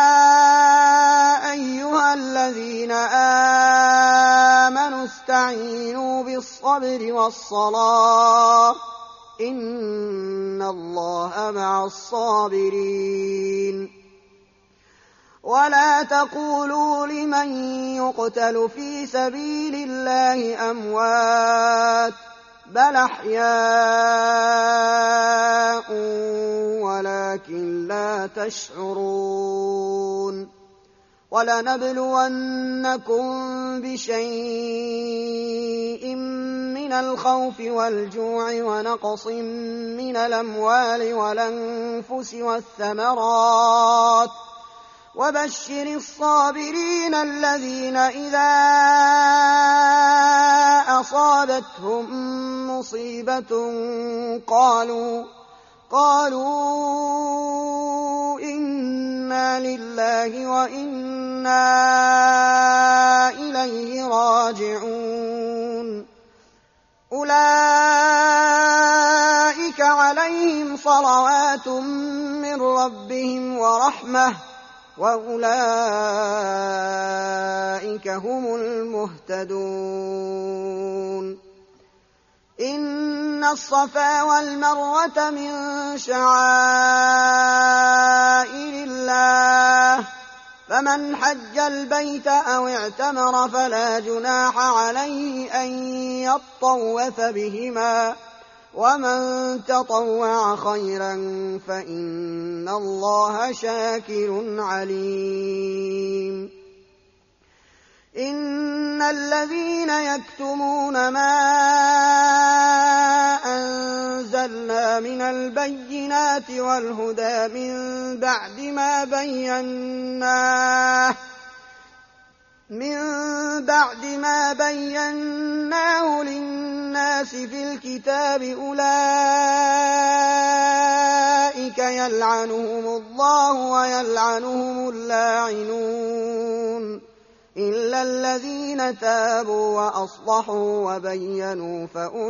أيها الذين آمنوا استعينوا بالصبر والصلاة إن الله مع الصابرين ولا تقولوا لمن يقتل في سبيل الله أموات بل أحياء ولكن لا تشعرون ولنبلونكم بشيء من الخوف والجوع ونقص من الأموال والأنفس والثمرات وبشر الصابرين الذين إذا أصابتهم مصيبة قالوا قالوا إنا لله وإنا إليه راجعون أولئك عليهم صلوات من ربهم ورحمة وأولئك هم المهتدون إن الصفا والمروة من شعائر الله فمن حج البيت أو اعتمر فلا جناح عليه أن يطوف بهما ومن تطوع خيرا فإن الله شاكر عليم إن الذين يكتمون ما أنزلنا من البينات والهدى من بعد ما بيناه من بعد ما بيناه للناس في الكتاب أولئك يلعنهم الله ويلعنهم اللاعنون إلا الذين تابوا وأصلحوا وبينوا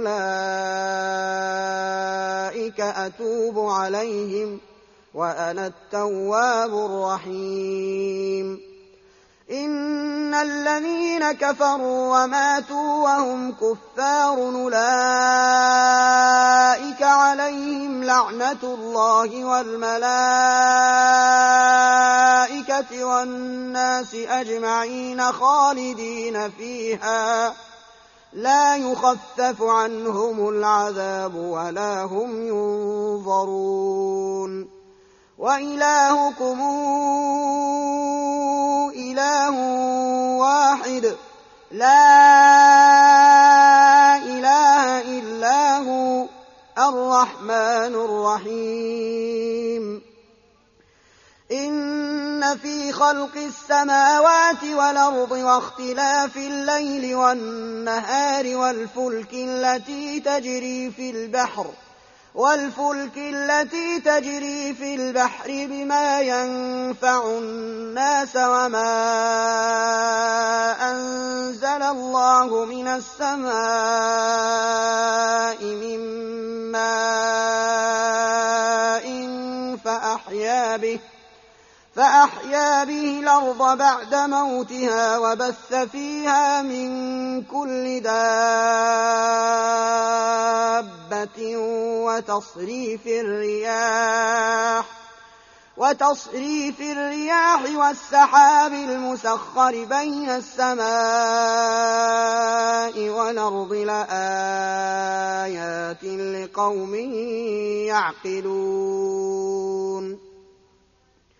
فأولئك أتوب عليهم وأنا التواب الرحيم إن الذين كفروا وماتوا وهم كفار أولئك عليهم لعنة الله والملائكة والناس أجمعين خالدين فيها لا يخفف عنهم العذاب ولا هم ينظرون وإلهكم إله واحد لا إله إلا هو الرحمن الرحيم إن في خلق السماوات والأرض واختلاف الليل والنهار والفلك التي تجري في البحر والفلك التي تجري في البحر بما ينفع الناس وما أنزل الله من السماء من ماء فأحيا به فأحيا به الأرض بعد موتها وبث فيها من كل دابة وتصريف الرياح وتصريف الرياح والسحاب المسخر بين السماء والأرض لآيات لقوم يعقلون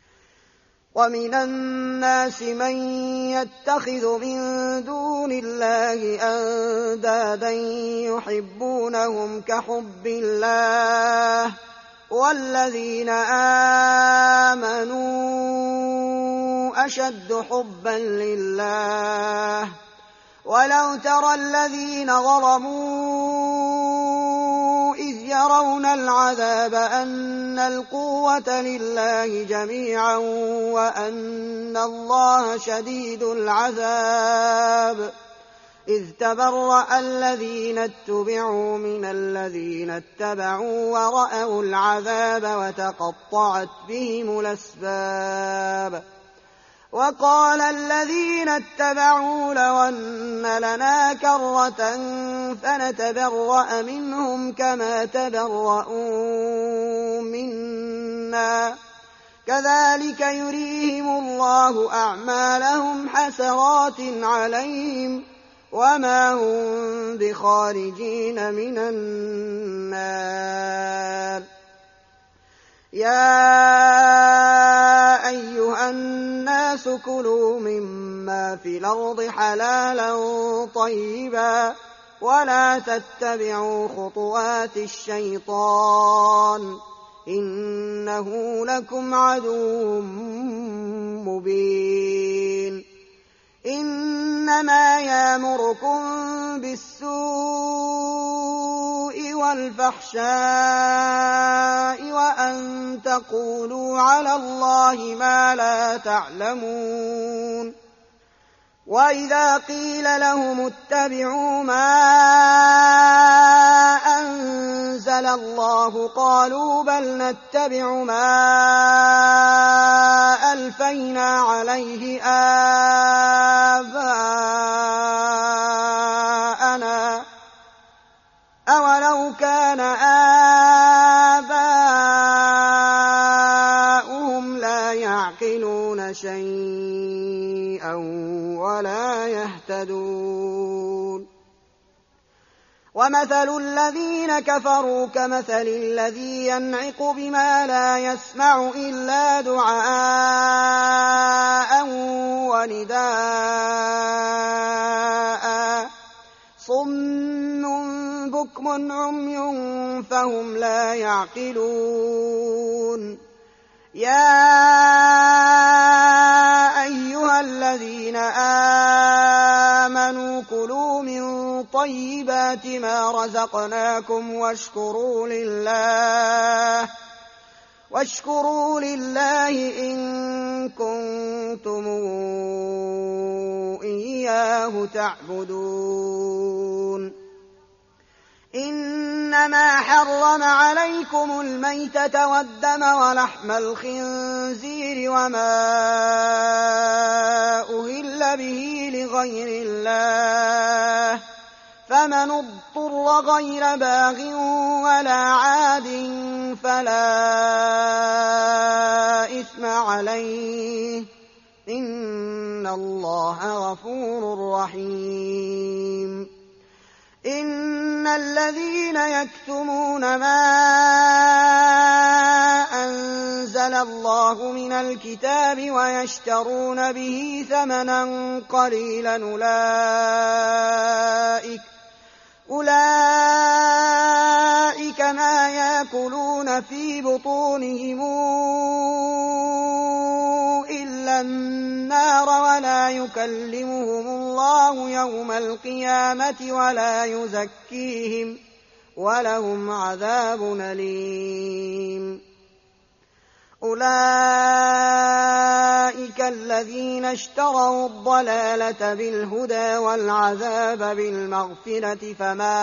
ومن الناس من يتخذ من دون الله أندادا يحبونهم كحب الله والذين آمنوا أشد حبا لله ولو ترى الذين ظلموا إذ يرون العذاب أن القوة لله جميعا وأن الله شديد العذاب إذ تبرأ الذين اتبعوا من الذين اتبعوا ورأوا العذاب وتقطعت بهم الأسباب وقال الذين اتبعوا لو أن لنا كرة فنتبرأ منهم كما تبرؤوا منا كذلك يريهم الله أعمالهم حسرات عليهم وما هم بخارجين من النار يا أيها الناس كلوا مما في الأرض حلالا طيبا ولا تتبعوا خطوات الشيطان إنه لكم عدو مبين إنما يأمركم بالسوء والفحشاء وأن تقولوا على الله ما لا تعلمون وإذا قيل لهم اتبعوا ما أنزل الله قالوا بل نتبع ما ألفينا عليه آباءنا أولو كان آباؤهم لا يعقلون شيئا ولا يهتدون ومثل الذين كفروا كمثل الذي ينعق بما لا يسمع إلا دعاء ونداء صم بكم عمي فهم لا يعقلون يا أيها الذين آمنوا كلوا من طيبات ما رزقناكم واشكروا لله واشكروا لله إن كنتم إياه تعبدون إنما حرم عليكم الميتة والدم ولحم الخنزير وما أهل به لغير الله فمن اضطر غير باغ ولا عاد فلا إثم عليه إن الله غفور رحيم إن الذين يكتمون ما أنزل الله من الكتاب ويشترون به ثمنا قليلا أولئك أولئك ما يأكلون في بطونهم إلا النار ولا يكلمهم الله يوم القيامة ولا يزكيهم ولهم عذاب أليم أولئك الذين اشتروا الضلالة بالهدى والعذاب بالمغفرة فما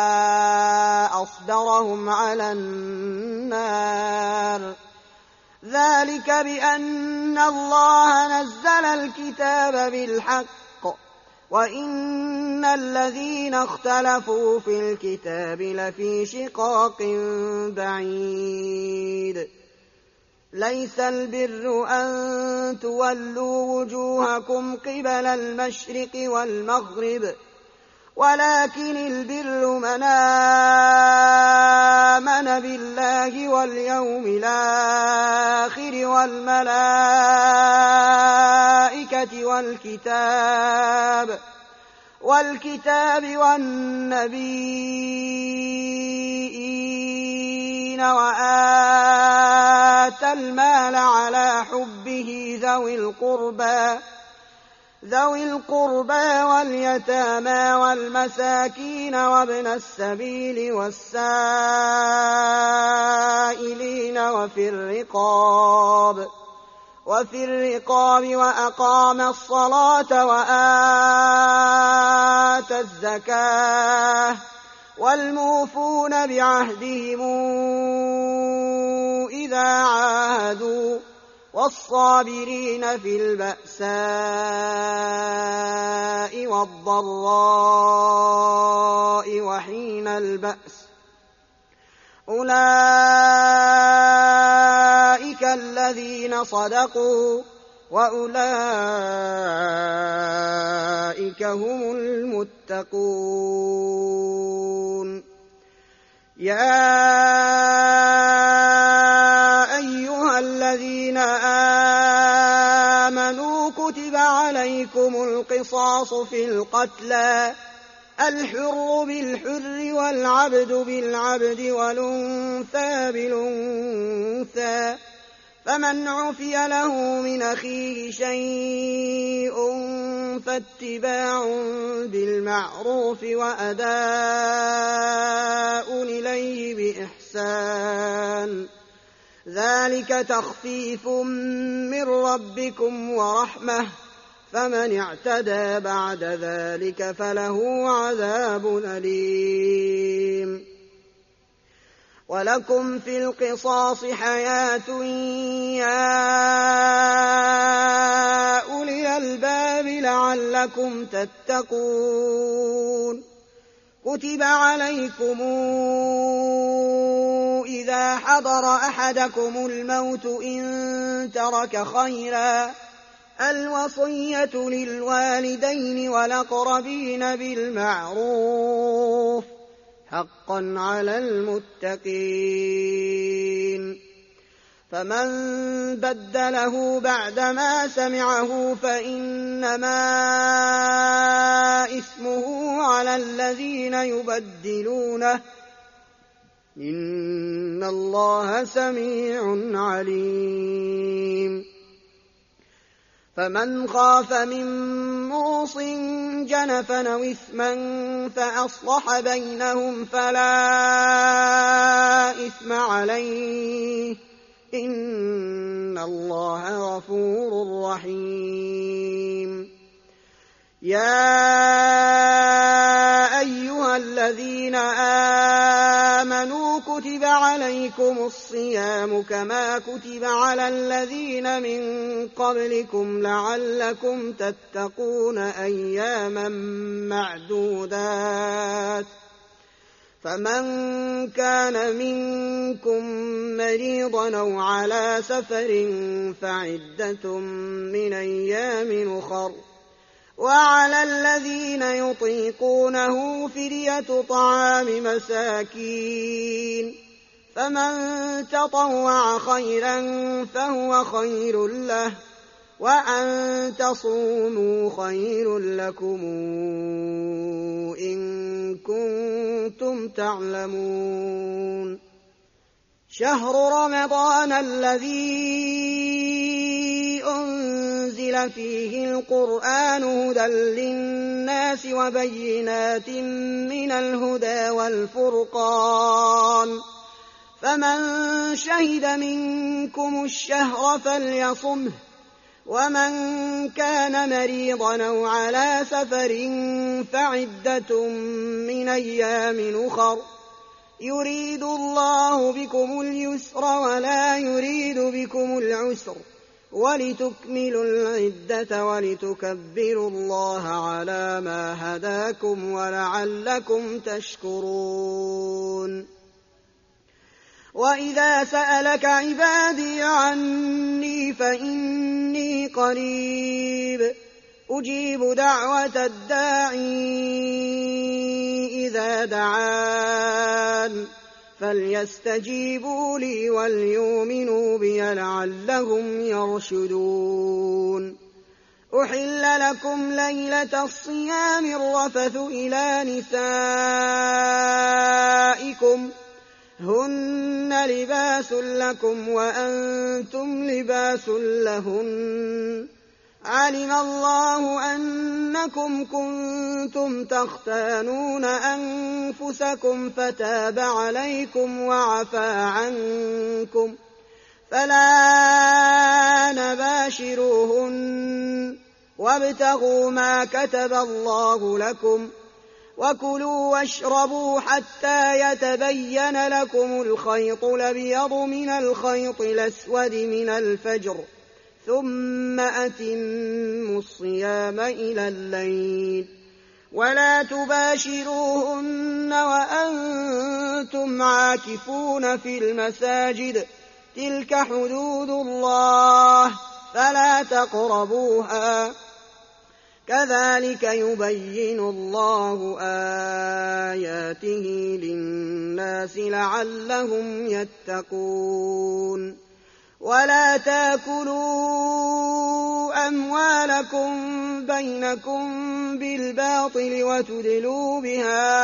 أصبرهم على النار ذلك بأن الله نزل الكتاب بالحق وإن الذين اختلفوا في الكتاب لفي شقاق بعيد ليس البر أن تولوا وجوهكم قبل المشرق والمغرب ولكن البر من آمن بالله واليوم الآخر والملائكة والكتاب والكتاب والنبيين وآتى المال على حبه ذوي القربى ذوي القربى واليتامى والمساكين وابن السبيل والسائلين وفي الرقاب وفي الرقاب وأقام الصلاة وآتى الزكاة والموفون بعهدهم إذا عاهدوا والصابرين في البأساء والضراء وحين البأس أولئك الذين صدقوا وأولئك هم المتقون. يا أيها الذين آمنوا كتب عليكم القصاص في القتلى الحر بالحر والعبد بالعبد والأنثى بالأنثى فمن عفي له من أخيه شيء فاتباع بالمعروف وأداء إليه بإحسان ذلك تخفيف من ربكم ورحمة فمن اعتدى بعد ذلك فله عذاب أليم. ولكم في القصاص حياة يا أولي الألباب لعلكم تتقون. كتب عليكم إذا حضر أحدكم الموت إن ترك خيرا الوصية للوالدين والأقربين بالمعروف حقا على المتقين. فمن بدله بعدما سمعه فإنما إثمه على الذين يبدلونه إن الله سميع عليم. فمن خاف من موص جنفا أو إثما فأصلح بينهم فلا إثم عليه إن الله غفور رحيم. يا أيها الذين آمنوا كتب عليكم الصيام كما كتب على الذين من قبلكم لعلكم تتقون أياما معدودات فمن كان منكم مريضا أو على سفر فعدة من أيام أخر وعلى الذين يطيقونه فدية طعام مساكين فمن تطوع خيرا فهو خير له وأن تصوموا خير لكم إن كنتم تعلمون. شهر رمضان الذي أنزل فيه القرآن هدى للناس وبينات من الهدى والفرقان فمن شهد منكم الشهر فليصمه ومن كان مريضا أو على سفر فعدة من أيام أخر يريد الله بكم اليسر ولا يريد بكم العسر ولتكملوا العدة ولتكبروا الله على ما هداكم ولعلكم تشكرون. وإذا سألك عبادي عني فإني قريب أجيب دعوة الداعي إذا دعان فليستجيبوا لي وليؤمنوا بي لعلهم يرشدون. أحل لكم ليلة الصيام الرفث إلى نسائكم هن لباس لكم وأنتم لباس لهن علم الله أنكم كنتم تختانون أنفسكم فتاب عليكم وعفى عنكم فالآن باشروهن وابتغوا ما كتب الله لكم وكلوا واشربوا حتى يتبين لكم الخيط الأبيض من الخيط الأسود من الفجر ثم أتموا الصيام إلى الليل ولا تباشروهن وأنتم عاكفون في المساجد تلك حدود الله فلا تقربوها كذلك يبين الله آياته للناس لعلهم يتقون. ولا تاكلوا أموالكم بينكم بالباطل وتدلوا بها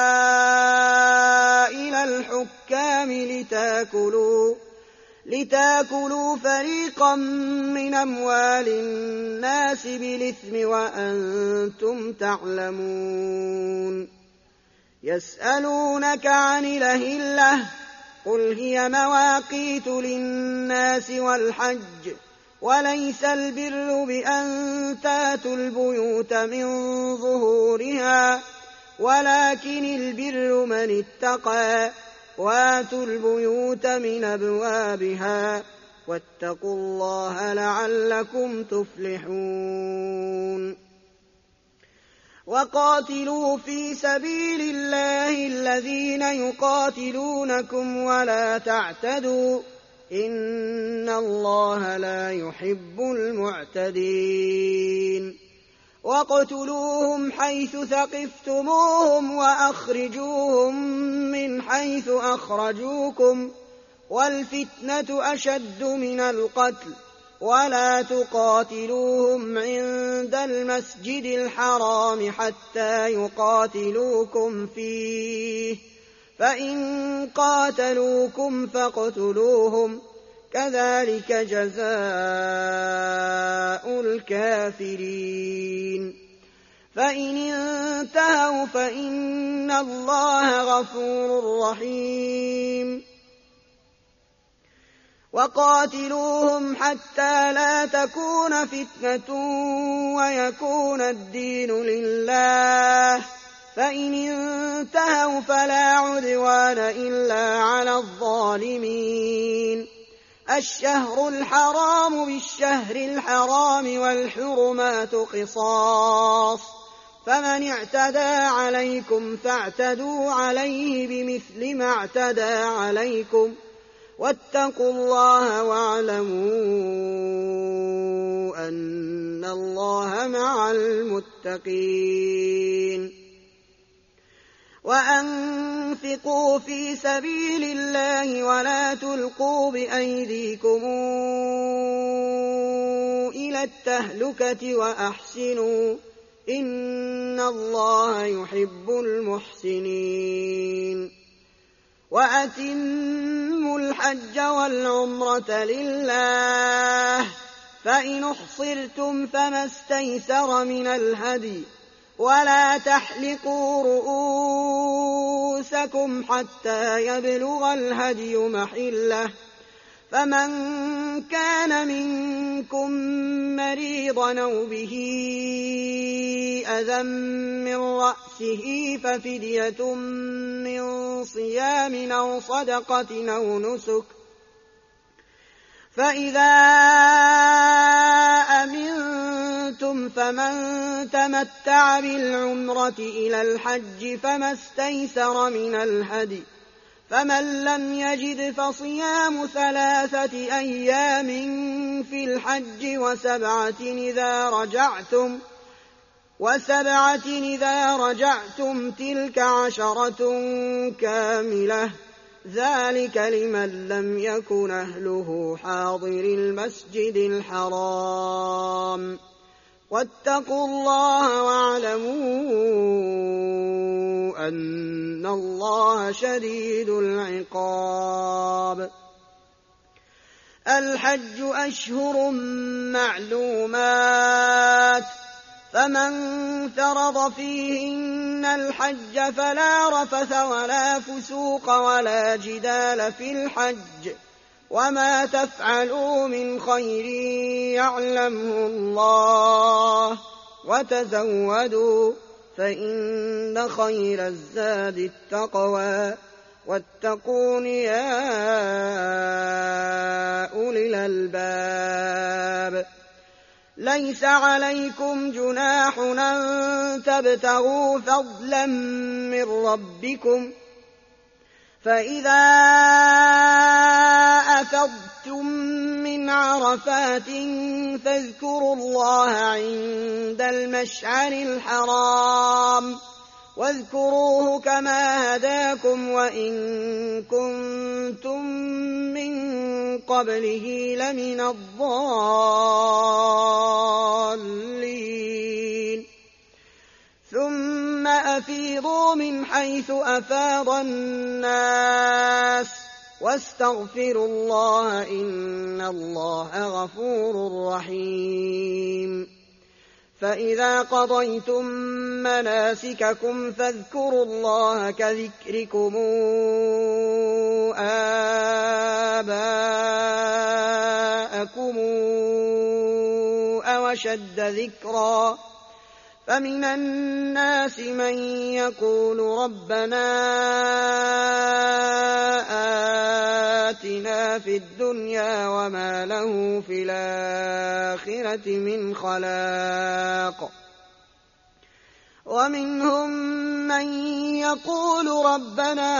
إلى الحكام لتاكلوا لتاكلوا فريقا من أموال الناس بالإثم وأنتم تعلمون. يسألونك عن الأهلة قل هي مواقيت للناس والحج وليس البر بأن تاتوا البيوت من ظهورها ولكن البر من اتقى واتوا البيوت من أبوابها واتقوا الله لعلكم تفلحون. وقاتلوا في سبيل الله الذين يقاتلونكم ولا تعتدوا إن الله لا يحب المعتدين. واقتلوهم حيث ثقفتموهم وأخرجوهم من حيث أخرجوكم والفتنة أشد من القتل ولا تقاتلوهم عند المسجد الحرام حتى يقاتلوكم فيه فإن قاتلوكم فاقتلوهم كذلك جزاء الكافرين. فإن انتهوا فإن الله غفور رحيم. وقاتلوهم حتى لا تكون فتنة ويكون الدين لله فإن انتهوا فلا عدوان إلا على الظالمين. الشهر الحرام بالشهر الحرام والحرمات قصاص فمن اعتدى عليكم فاعتدوا عليه بمثل ما اعتدى عليكم واتقوا الله واعلموا أن الله مع المتقين. وأنفقوا في سبيل الله ولا تلقوا بأيديكم إلى التهلكة وأحسنوا إن الله يحب المحسنين. وأتموا الحج والعمرة لله فإن احصرتم فما استيسر من الهدي ولا تحلقوا رؤوسكم حتى يبلغ الهدي محله فمن كان منكم مريضا أو به أذى من رأسه ففدية من صيام أو صدقة أو نسك فإذا أمنتم فمن تمتع بالعمرة إلى الحج فما استيسر من الهدي فمن لم يجد فصيام ثلاثة أيام في الحج وسبعة إذا رجعتم وسبعة إذا رجعتم تلك عشرة كاملة ذلك لمن لم يكن أهله حاضر المسجد الحرام واتقوا الله واعلموا أن الله شديد العقاب. الحج أشهر معلومات فمن فرض فيهن الحج فلا رفث ولا فسوق ولا جدال في الحج وما تفعلوا من خير يعلمه الله وتزودوا فإن خير الزاد التقوى واتقون يا أولي الألباب. ليس عليكم جناح أن تبتغوا فضلا من ربكم فإذا أفضتم من عرفات فاذكروا الله عند المشعر الحرام واذكروه كما هداكم وإن كنتم من قبله لمن الضالين. ثم أفيضوا من حيث أفاض الناس واستغفروا الله إن الله غفور رحيم. فإذا قضيتم مناسككم فاذكروا الله كذكركم آباءكم أو أشد ذكرا فمن الناس من يقول ربنا آتنا في الدنيا وما له في الآخرة من خلاق ومنهم من يقول ربنا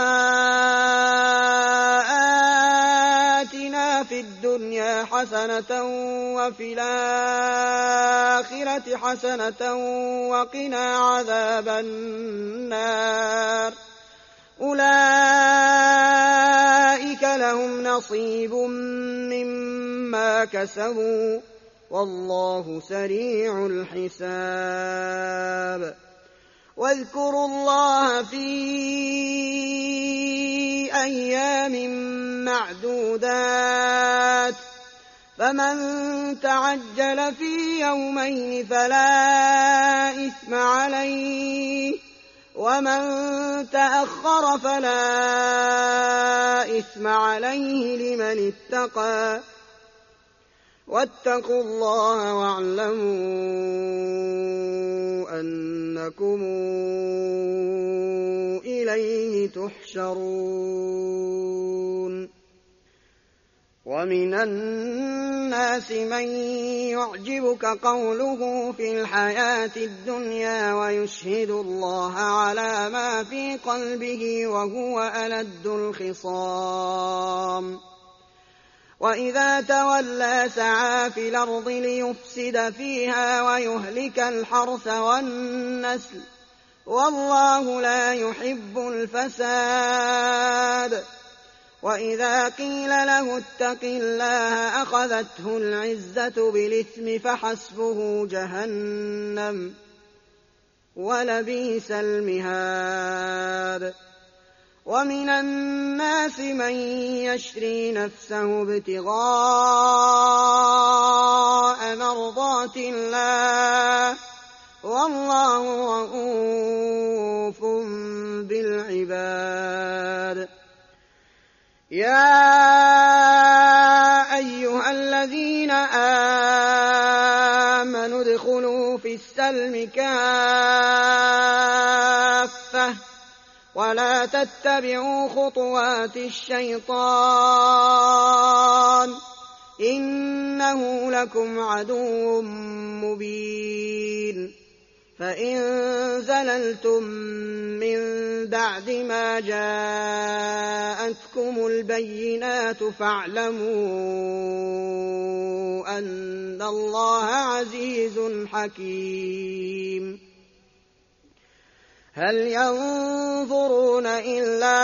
آتنا في الدنيا حسنة وفي الآخرة حسنة وقنا عذاب النار أولئك لهم نصيب مما كسبوا والله سريع الحساب. واذكروا الله في أيام معدودات فمن تعجل في يومين فلا إثم عليه ومن تأخر فلا إثم عليه لمن اتقى واتقوا الله واعلموا أنكم إليه تحشرون. ومن الناس من يعجبك قوله في الحياة الدنيا ويشهد الله على ما في قلبه وهو ألد الخصام وإذا تولى سعى في الأرض ليفسد فيها ويهلك الحرث والنسل والله لا يحب الفساد. وإذا قيل له اتق الله أخذته العزة بالإثم فحسبه جهنم ولبئس المهاد. ومن الناس من يشري نفسه ابتغاء مرضات الله والله رءوف بالعباد. يا أيها الذين آمنوا ادخلوا في السلم كافة ولا تتبعوا خطوات الشيطان إنه لكم عدو مبين. فإن زللتم من بعد ما جاءتكم البينات فاعلموا أن الله عزيز حكيم. هل ينظرون إلا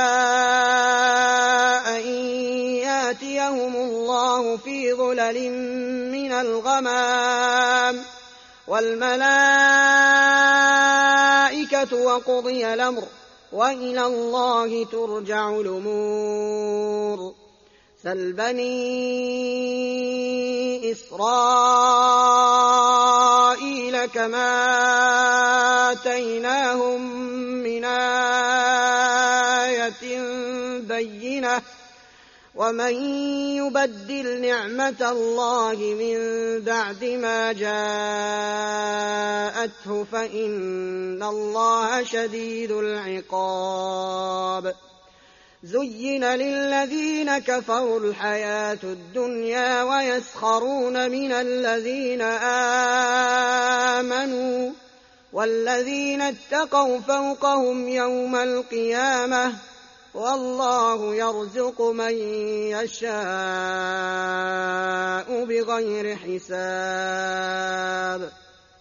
أن يأتيهم الله في ظلل من الغمام والملائكة وقضي الأمر وإلى الله ترجع الأمور سل بني إسرائيل كما آتيناهم من آية بينة ومن يبدل نعمة الله من بعد ما جاءته فإن الله شديد العقاب زين للذين كفروا الحياة الدنيا ويسخرون من الذين آمنوا والذين اتقوا فوقهم يوم القيامة والله يرزق من يشاء بغير حساب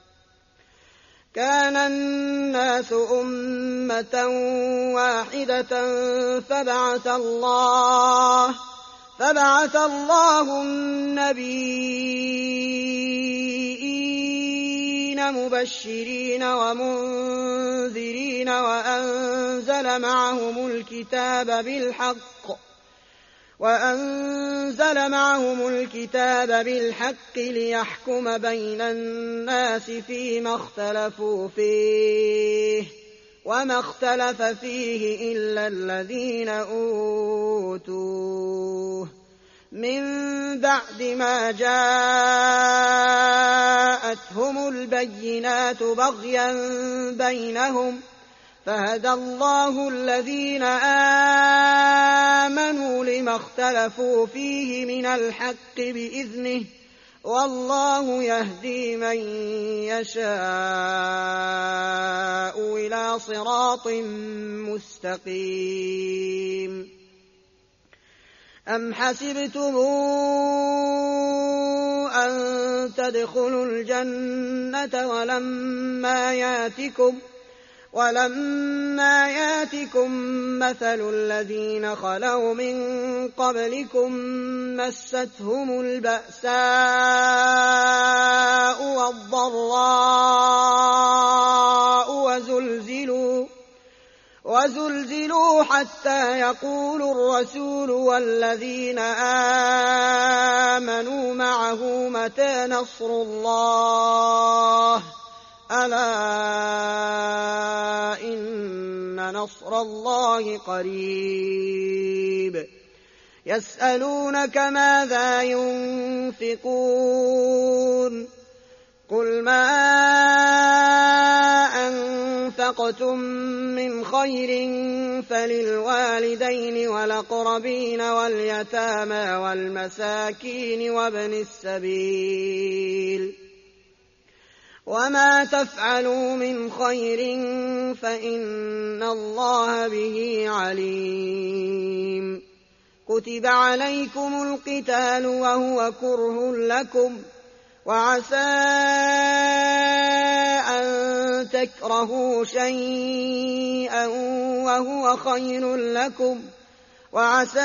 كان الناس أمة واحدة فبعث الله فبعث الله النبيين مبشرين ومنذرين وأنزل معهم الكتاب بالحق وأنزل معهم الكتاب بالحق ليحكم بين الناس فيما اختلفوا فيه وما اختلف فيه إلا الذين أوتوه من بعد ما جاءتهم البينات بغيا بينهم فهدى الله الذين آمنوا لما اختلفوا فيه من الحق بإذنه والله يهدي من يشاء إلى صراط مستقيم أم حسبتم أن تدخلوا الجنة ولما ياتكم ولما ياتكم مثل الذين خلوا من قبلكم مستهم البأساء والضراء وزلزلوا وزلزلوا حتى يقول الرسول والذين آمنوا معه متى نصر الله ألا إن نصر الله قريب يسألونك ماذا ينفقون قل ما أنفقتم من خير فللوالدين والأقربين واليتامى والمساكين وابن السبيل وما تفعلوا من خير فإن الله به عليم كتب عليكم القتال وهو كره لكم وعسى أن تكرهوا شيئا وهو خير لكم وعسى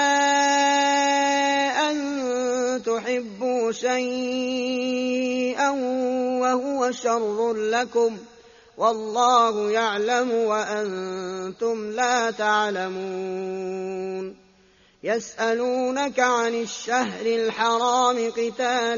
أن تحبوا شيئا وهو شر لكم والله يعلم وأنتم لا تعلمون يسألونك عن الشهر الحرام قتال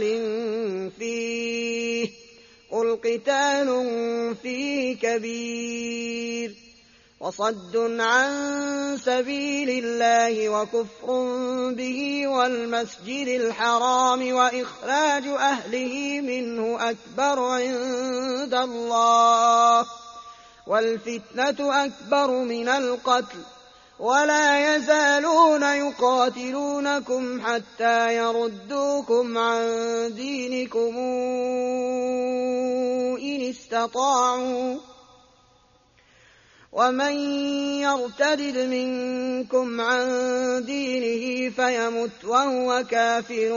فيه قل قتال فيه كبير وصد عن سبيل الله وكفر به والمسجد الحرام وإخراج أهله منه أكبر عند الله والفتنة أكبر من القتل ولا يزالون يقاتلونكم حتى يردوكم عن دينكم إن استطاعوا ومن يرتد منكم عن دينه فيمت وهو كافر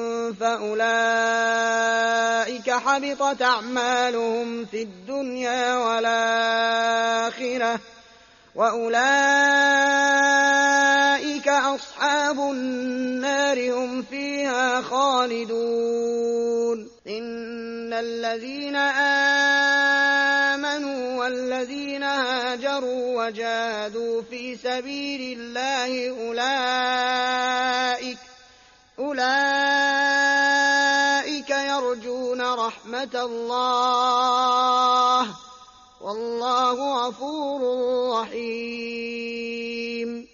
فأولئك حبطت أعمالهم في الدنيا والآخرة وأولئك أصحاب النار هم فيها خالدون. إن الذين آمنوا والذين هاجروا وجاهدوا في سبيل الله أولئك, أولئك يرجون رحمة الله والله غفور رحيم.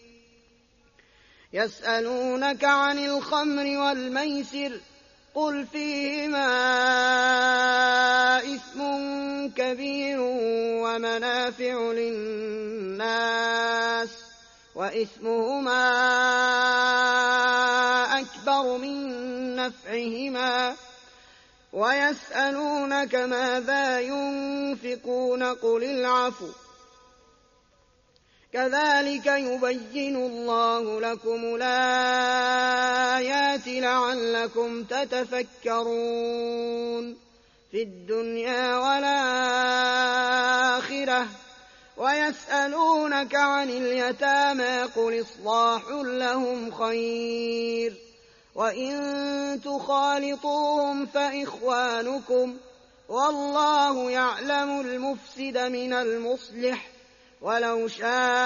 يسألونك عن الخمر والميسر قل فيهما إثم كبير ومنافع للناس وإثمهما أكبر من نفعهما ويسألونك ماذا ينفقون قل العفو كذلك يبين الله لكم الآيات لعلكم تتفكرون في الدنيا والآخرة. ويسألونك عن اليتامى قل إصلاح لهم خير وإن تخالطوهم فإخوانكم والله يعلم المفسد من المصلح ولو شاء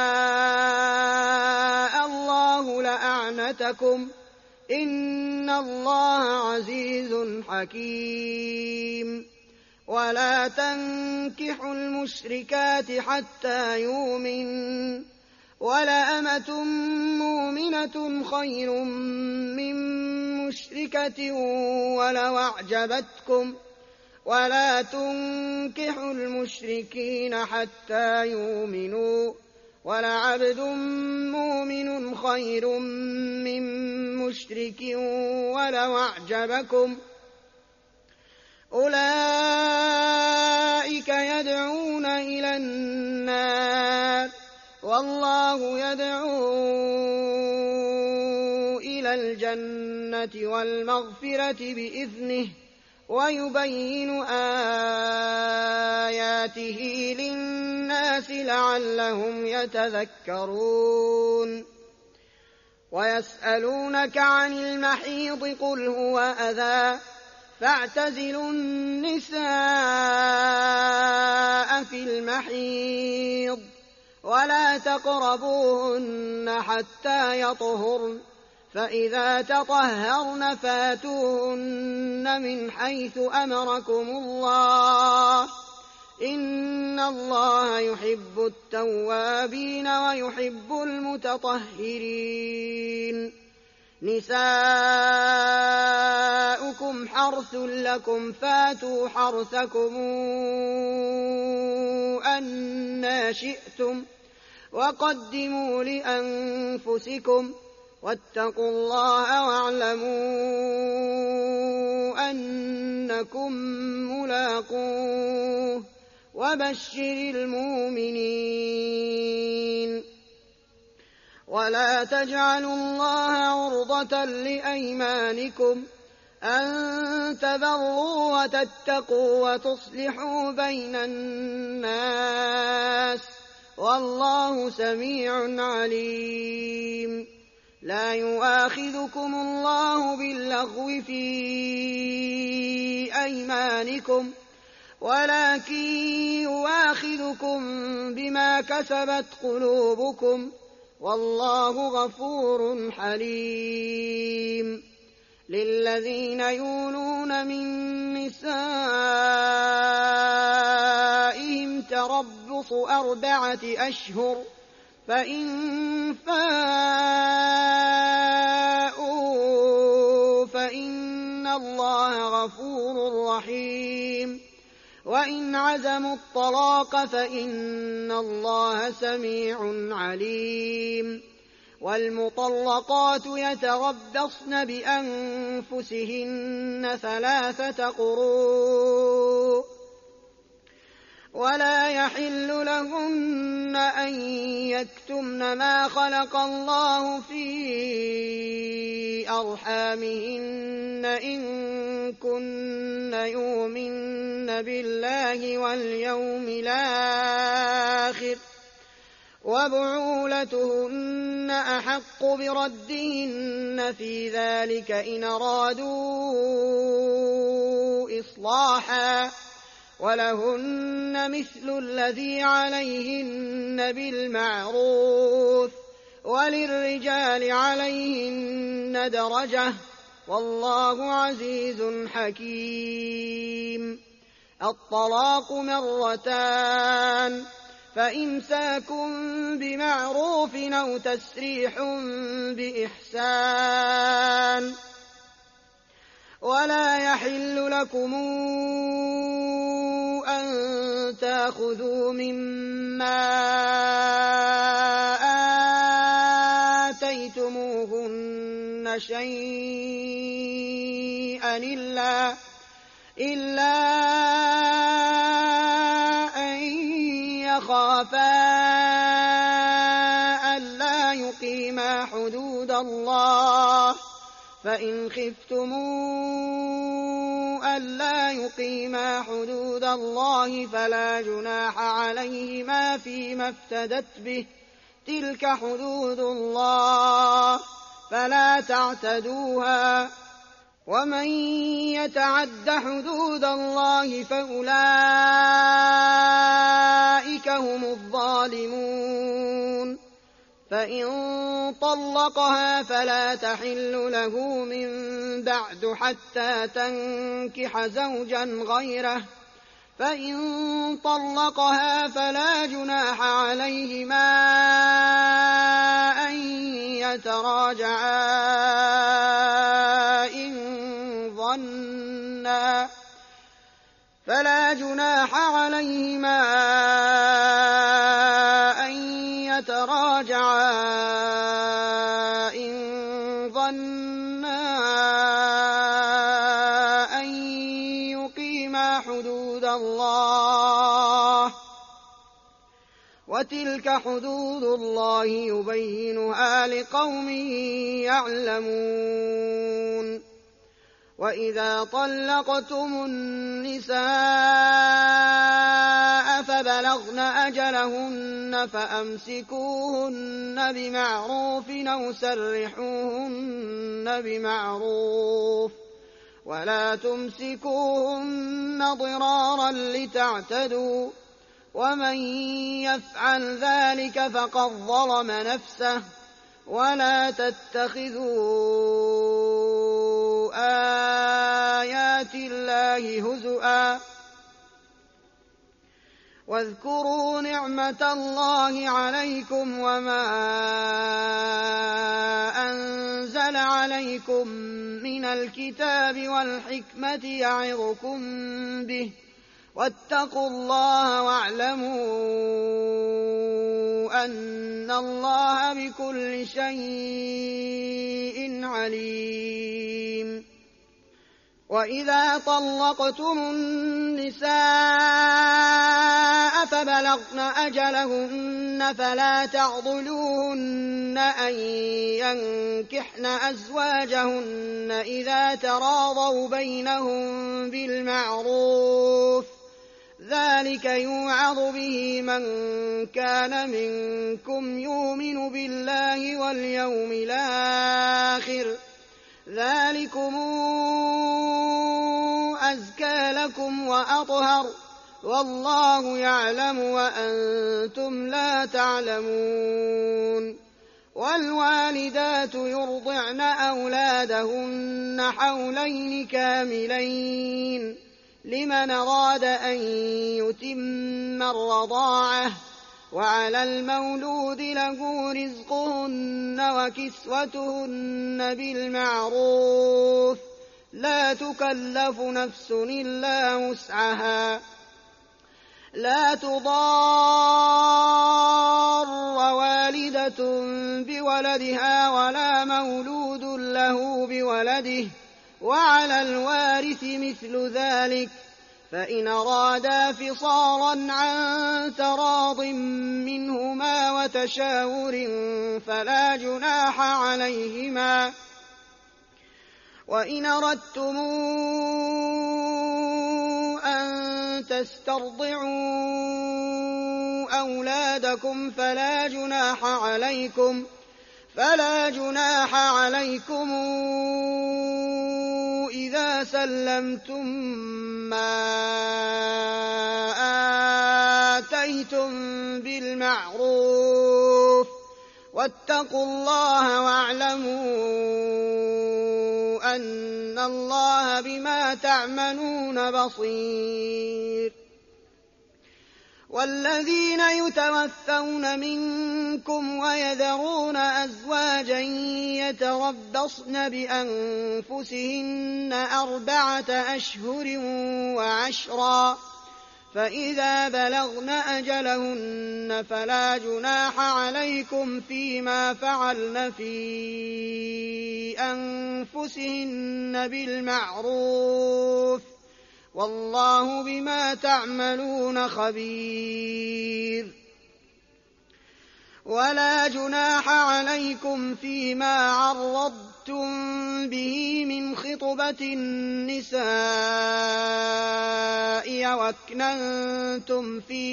الله لأعنتكم إن الله عزيز حكيم. ولا تنكحوا المشركات حتى يؤمنوا ولأمة مؤمنة خير من مشركة ولو أعجبتكم ولا تنكحوا المشركين حتى يؤمنوا ولعبد مؤمن خير من مشرك ولو أعجبكم أولئك يدعون إلى النار والله يدعو إلى الجنة والمغفرة بإذنه ويبين آياته للناس لعلهم يتذكرون. ويسألونك عن المحيض قل هو أذى فاعتزلوا النساء في المحيض ولا تقربوهن حتى يطهرن فإذا تطهرن فاتوهن من حيث أمركم الله إن الله يحب التوابين ويحب المتطهرين. نساؤكم حرث لكم فاتوا حرثكم أنى شئتم وقدموا لأنفسكم واتقوا الله واعلموا أنكم ملاقوه وبشر المؤمنين. ولا تجعلوا الله عرضة لأيمانكم أن تبروا وتتقوا وتصلحوا بين الناس والله سميع عليم. لا يؤاخذكم الله باللغو في أيمانكم ولكن يؤاخذكم بما كسبت قلوبكم والله غفور حليم. للذين يولون من نسائهم تربص أربعة أشهر فإن فاءوا فإن الله غفور رحيم وإن عزموا الطلاق فإن الله سميع عليم. والمطلقات يتربصن بأنفسهن ثلاثة قروء ولا يحل لهن أن يكتمن ما خلق الله في أرحامهن إن كن يؤمن بالله واليوم الآخر وبعولتهن أحق بردهن في ذلك إن أرادوا إصلاحا ولهن مثل الذي عليهن بالمعروف وللرجال عليهن درجة والله عزيز حكيم. الطلاق مرتان فإمساك بمعروف أو تسريح بإحسان ولا يحل لكم أن تأخذوا مما آتيتموهن شيئا إلا, إلا أن يخافا ألا يقيما حدود الله فإن خفتموا ألا يقيما حدود الله فلا جناح عليهما فيما افتدت به تلك حدود الله فلا تعتدوها ومن يتعد حدود الله فأولئك هم الظالمون. فإن طلقها فلا تحل له من بعد حتى تنكح زوجا غيره فإن طلقها فلا جناح عليهما أن يتراجعا إن ظنا فلا جناح عليهما أن يتراجعا إن ظنا أن يقيما حدود الله وتلك حدود الله يبينها لقوم يعلمون. وإذا طلقتم النساء فبلغن أجلهن فأمسكوهن بمعروف أو سرحوهن بمعروف ولا تمسكوهن ضرارا لتعتدوا ومن يفعل ذلك فقد ظلم نفسه ولا تتخذوا آيات الله هزؤا واذكروا نعمة الله عليكم وما أنزل عليكم من الكتاب والحكمة يعظكم به واتقوا الله واعلموا أن الله بكل شيء عليم. وإذا طلقتم النساء فبلغن أجلهن فلا تعضلوهن أن ينكحن أزواجهن إذا تراضوا بينهم بالمعروف ذلك يوعظ به من كان منكم يؤمن بالله واليوم الآخر ذلكم أزكى لكم وأطهر والله يعلم وأنتم لا تعلمون. والوالدات يرضعن أولادهن حولين كاملين لمن أراد أن يتم الرضاعة وعلى المولود له رزقهن وكسوتهن بالمعروف لا تكلف نفس إلا وسعها لا تضار والدة بولدها ولا مولود له بولده وعلى الوارث مثل ذلك فإن أرادا فصالا عن تراض منهما وتشاور فلا جناح عليهما. وإن أردتم أن تسترضعوا أولادكم فلا جناح عليكم فلا جناح عليكم إذا سلمتم ما آتيتم بالمعروف واتقوا الله واعلموا أن الله بما تعملون بصير. والذين يتوفون منكم ويذرون أزواجا يتربصن بأنفسهن أربعة أشهر وعشرا فإذا بلغن أجلهن فلا جناح عليكم فيما فعلن في أنفسهن بالمعروف والله بما تعملون خبير. ولا جناح عليكم فيما عرضتم به من خطبة النساء وأكننتم في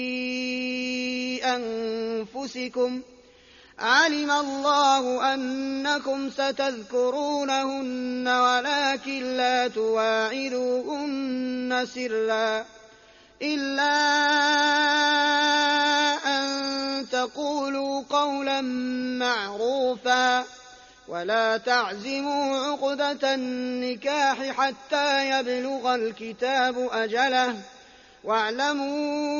أنفسكم علم الله أنكم ستذكرونهن ولكن لا تواعدوهن سرا إلا أن تقولوا قولا معروفا ولا تعزموا عقدة النكاح حتى يبلغ الكتاب أجله واعلموا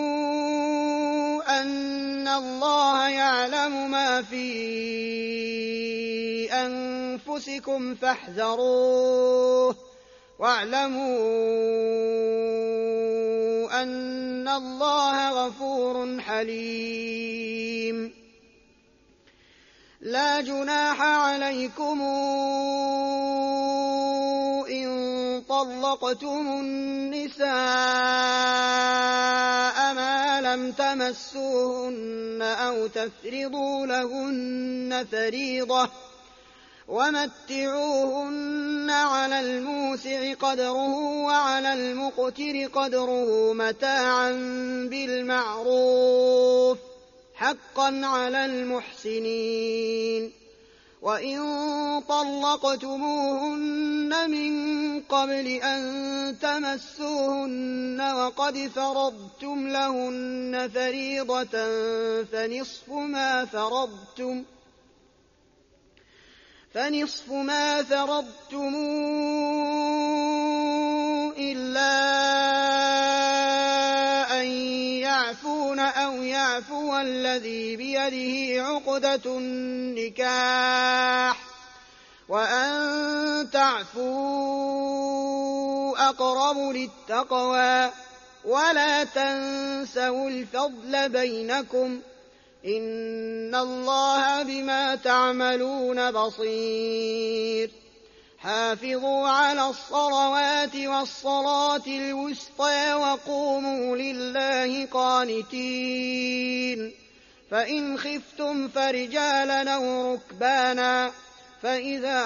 أن الله يعلم ما في أنفسكم فاحذروه واعلموا أن الله غفور حليم. لا جناح عليكم إن طلقتم النساء ما لم تمسوهن أو تفرضوا لهن فريضة ومتعوهن على الموسع قدره وعلى المقتر قدره متاعا بالمعروف حقا على المحسنين. وإن طلقتموهن من قبل أن تمسوهن وقد فرضتم لهن فريضة فنصف ما فرضتم فنصف ما فرضتم إلا أن يعفون أو يعفو الذي بيده عقدة النكاح وأن تعفوا أقرب للتقوى ولا تنسوا الفضل بينكم إن الله بما تعملون بصير. حافظوا على الصلوات والصلاة الوسطى وقوموا لله قانتين. فإن خفتم فرجالا أو ركبانا فإذا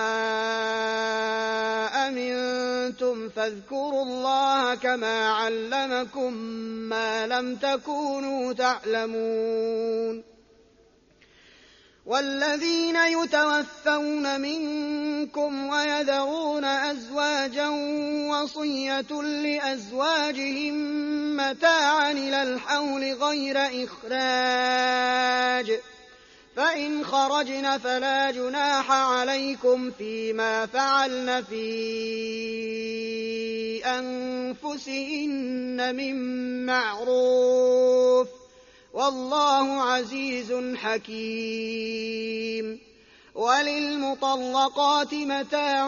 أمنتم فاذكروا الله كما علمكم ما لم تكونوا تعلمون. والذين يتوفون منكم ويذرون أزواجا وصية لأزواجهم متاعا إلى الحول غير إخراج فإن خرجن فلا جناح عليكم فيما فعلن في أنفسهن من معروف والله عزيز حكيم. وللمطلقات متاع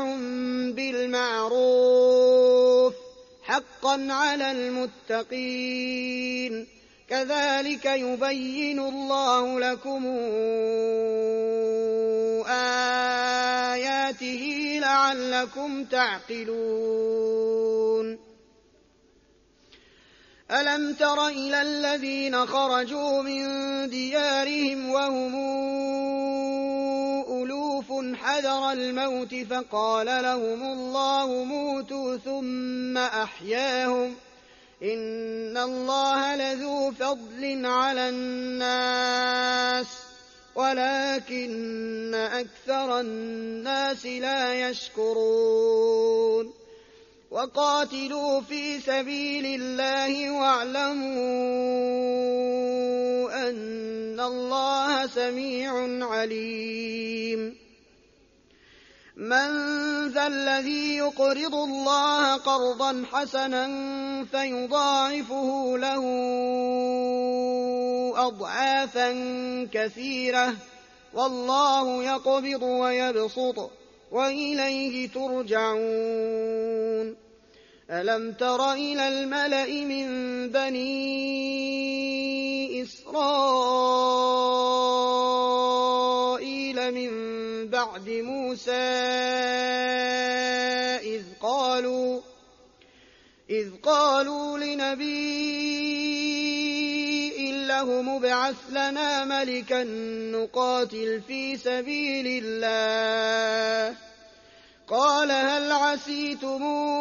بالمعروف حقا على المتقين كذلك يبين الله لكم آياته لعلكم تعقلون. ألم تر إلى الذين خرجوا من ديارهم وهم ألوف حذر الموت فقال لهم الله موتوا ثم أحياهم إن الله لذو فضل على الناس ولكن أكثر الناس لا يشكرون وقاتلوا في سبيل الله واعلموا أن الله سميع عليم من ذا الذي يقرض الله قرضا حسنا فيضاعفه له أضعافا كثيرة والله يقبض ويبسط وإليه ترجعون ألم تر إلى الملأ من بني إسرائيل من بعد موسى إذ قالوا إذ قالوا لنبي له مبعث لنا ملكا نقاتل في سبيل الله قال هل عسيتم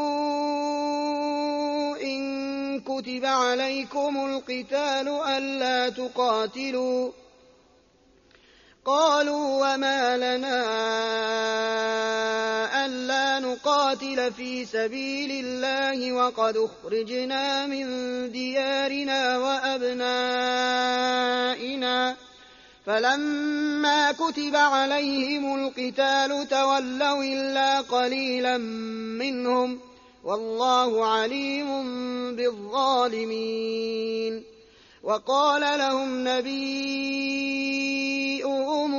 إن كتب عليكم القتال ألا تقاتلوا قالوا وما لنا ألا نقاتل في سبيل الله وقد أخرجنا من ديارنا وأبنائنا فلما كتب عليهم القتال تولوا إلا قليلا منهم والله عليم بالظالمين وقال لهم نبيهم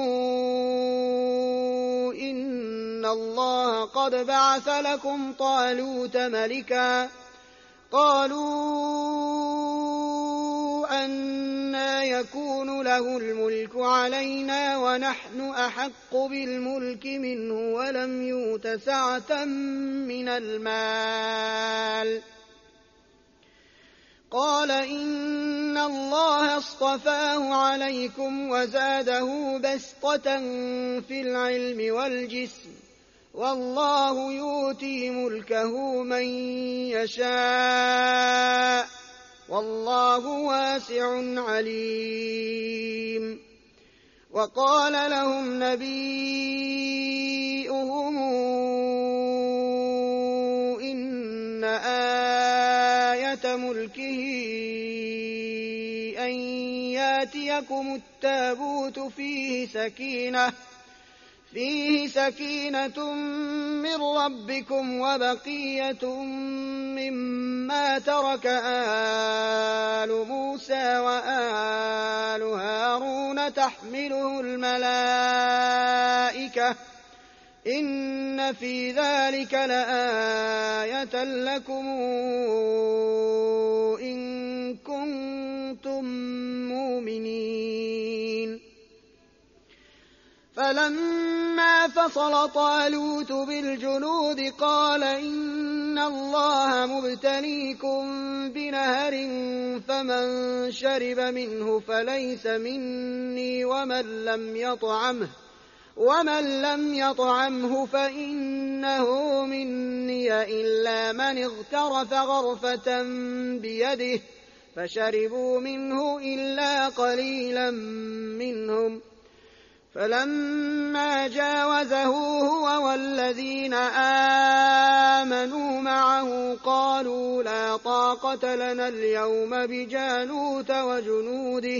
إن الله قد بعث لكم طالوت ملكا قالوا أنى يكون له الملك علينا ونحن أحق بالملك منه ولم يؤت سعة من المال قال إن الله اصطفاه عليكم وزاده بسطة في العلم والجسم والله يؤتي ملكه من يشاء والله واسع عليم وقال لهم نبيهم إن آية ملكه أن ياتيكم التابوت فيه سكينة فيه سكينة من ربكم وبقية مما ترك آل موسى وآل هارون تحمله الملائكة إن في ذلك لآية لكم إن كنتم مؤمنين فلما فصل طالوت بالجنود قال إن الله مبتليكم بنهر فمن شرب منه فليس مني ومن لم يطعمه ومن لم يطعمه فإنه مني إلا من اغترف غرفة بيده فشربوا منه إلا قليلا منهم فلما جاوزه هو والذين آمنوا معه قالوا لا طاقة لنا اليوم بجالوت وجنوده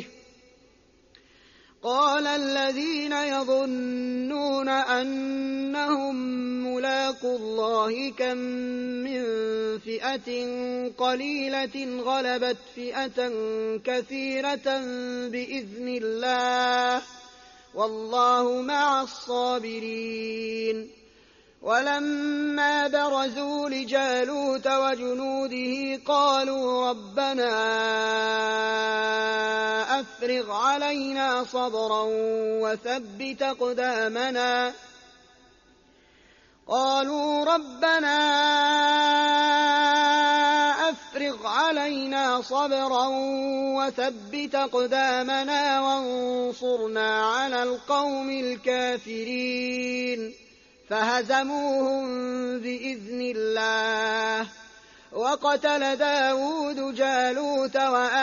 قال الذين يظنون أنهم ملاقو الله كم من فئة قليلة غلبت فئة كثيرة بإذن الله والله مع الصابرين ولما برزوا لجالوت وجنوده قالوا ربنا أفرغ علينا صبرا وثبت أقدامنا قالوا ربنا أفرغ أفرغ علينا صبرا وثبت أقدامنا وانصرنا على القوم الكافرين فهزموهم بإذن الله. وقتل داود جالوت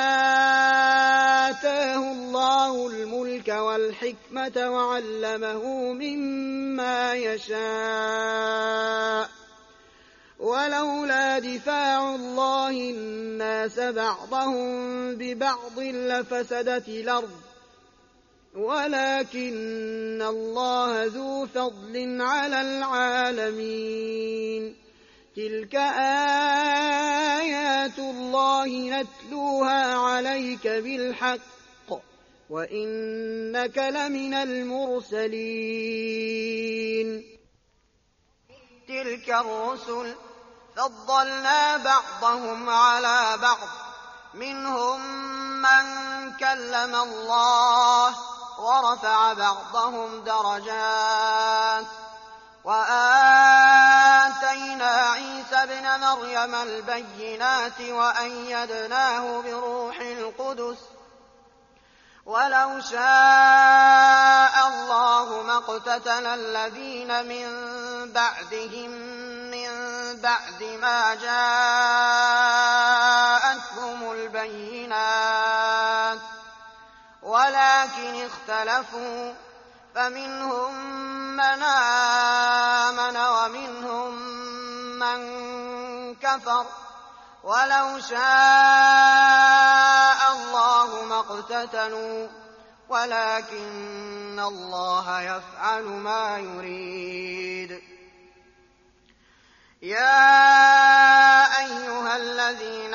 وآتاه الله الملك والحكمة وعلمه مما يشاء ولولا دفاع الله الناس بعضهم ببعض لفسدت الأرض ولكن الله ذو فضل على العالمين. تلك آيات الله نتلوها عليك بالحق وإنك لمن المرسلين. تلك الرسل فضلنا بعضهم على بعض منهم من كلم الله ورفع بعضهم درجات وآتينا عيسى ابن مريم البينات وأيدناه بروح القدس ولو شاء الله ما اقتتل الذين من بعدهم من بعد ما جاءتهم البينات ولكن اختلفوا فمنهم من آمن ومنهم من كفر ولو شاء الله ما اقتتلوا ولكن الله يفعل ما يريد. يا أيها الذين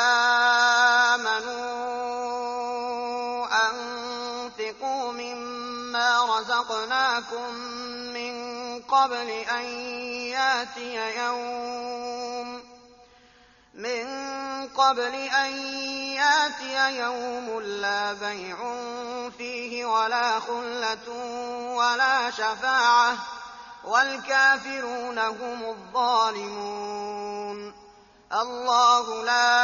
آمنوا أنفقوا مما رزقناكم من قبل أن ياتي يوم من قبل أن ياتي يوم لا بيع فيه ولا خلة ولا شفاعة والكافرون هم الظالمون. الله لا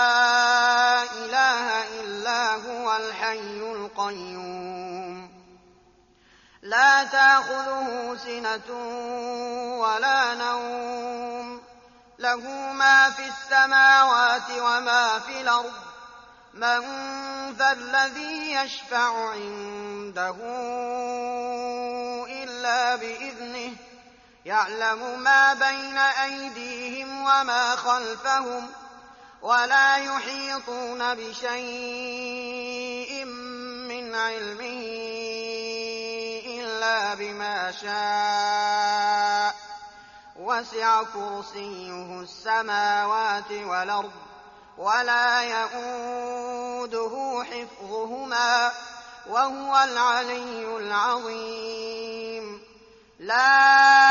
إله إلا هو الحي القيوم لا تأخذه سنة ولا نوم له ما في السماوات وما في الأرض من ذا الذي يشفع عنده إلا بإذنه يعلم ما بين أيديهم وما خلفهم ولا يحيطون بشيء من علمه إلا بما شاء وسع كرسيه السماوات والأرض ولا يئوده حفظهما وهو العلي العظيم. لا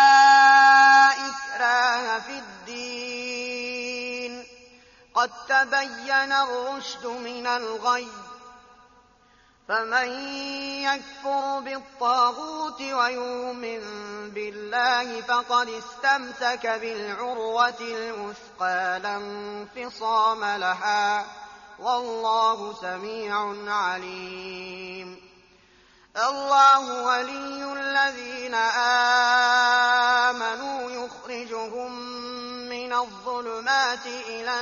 إكراه في الدين قد تبين الرشد من الغي فمن يكفر بالطاغوت ويؤمن بالله فقد استمسك بالعروة الوثقى لا انفصام لها والله سميع عليم. الله ولي الذين آمنوا يخرجهم من الظلمات إلى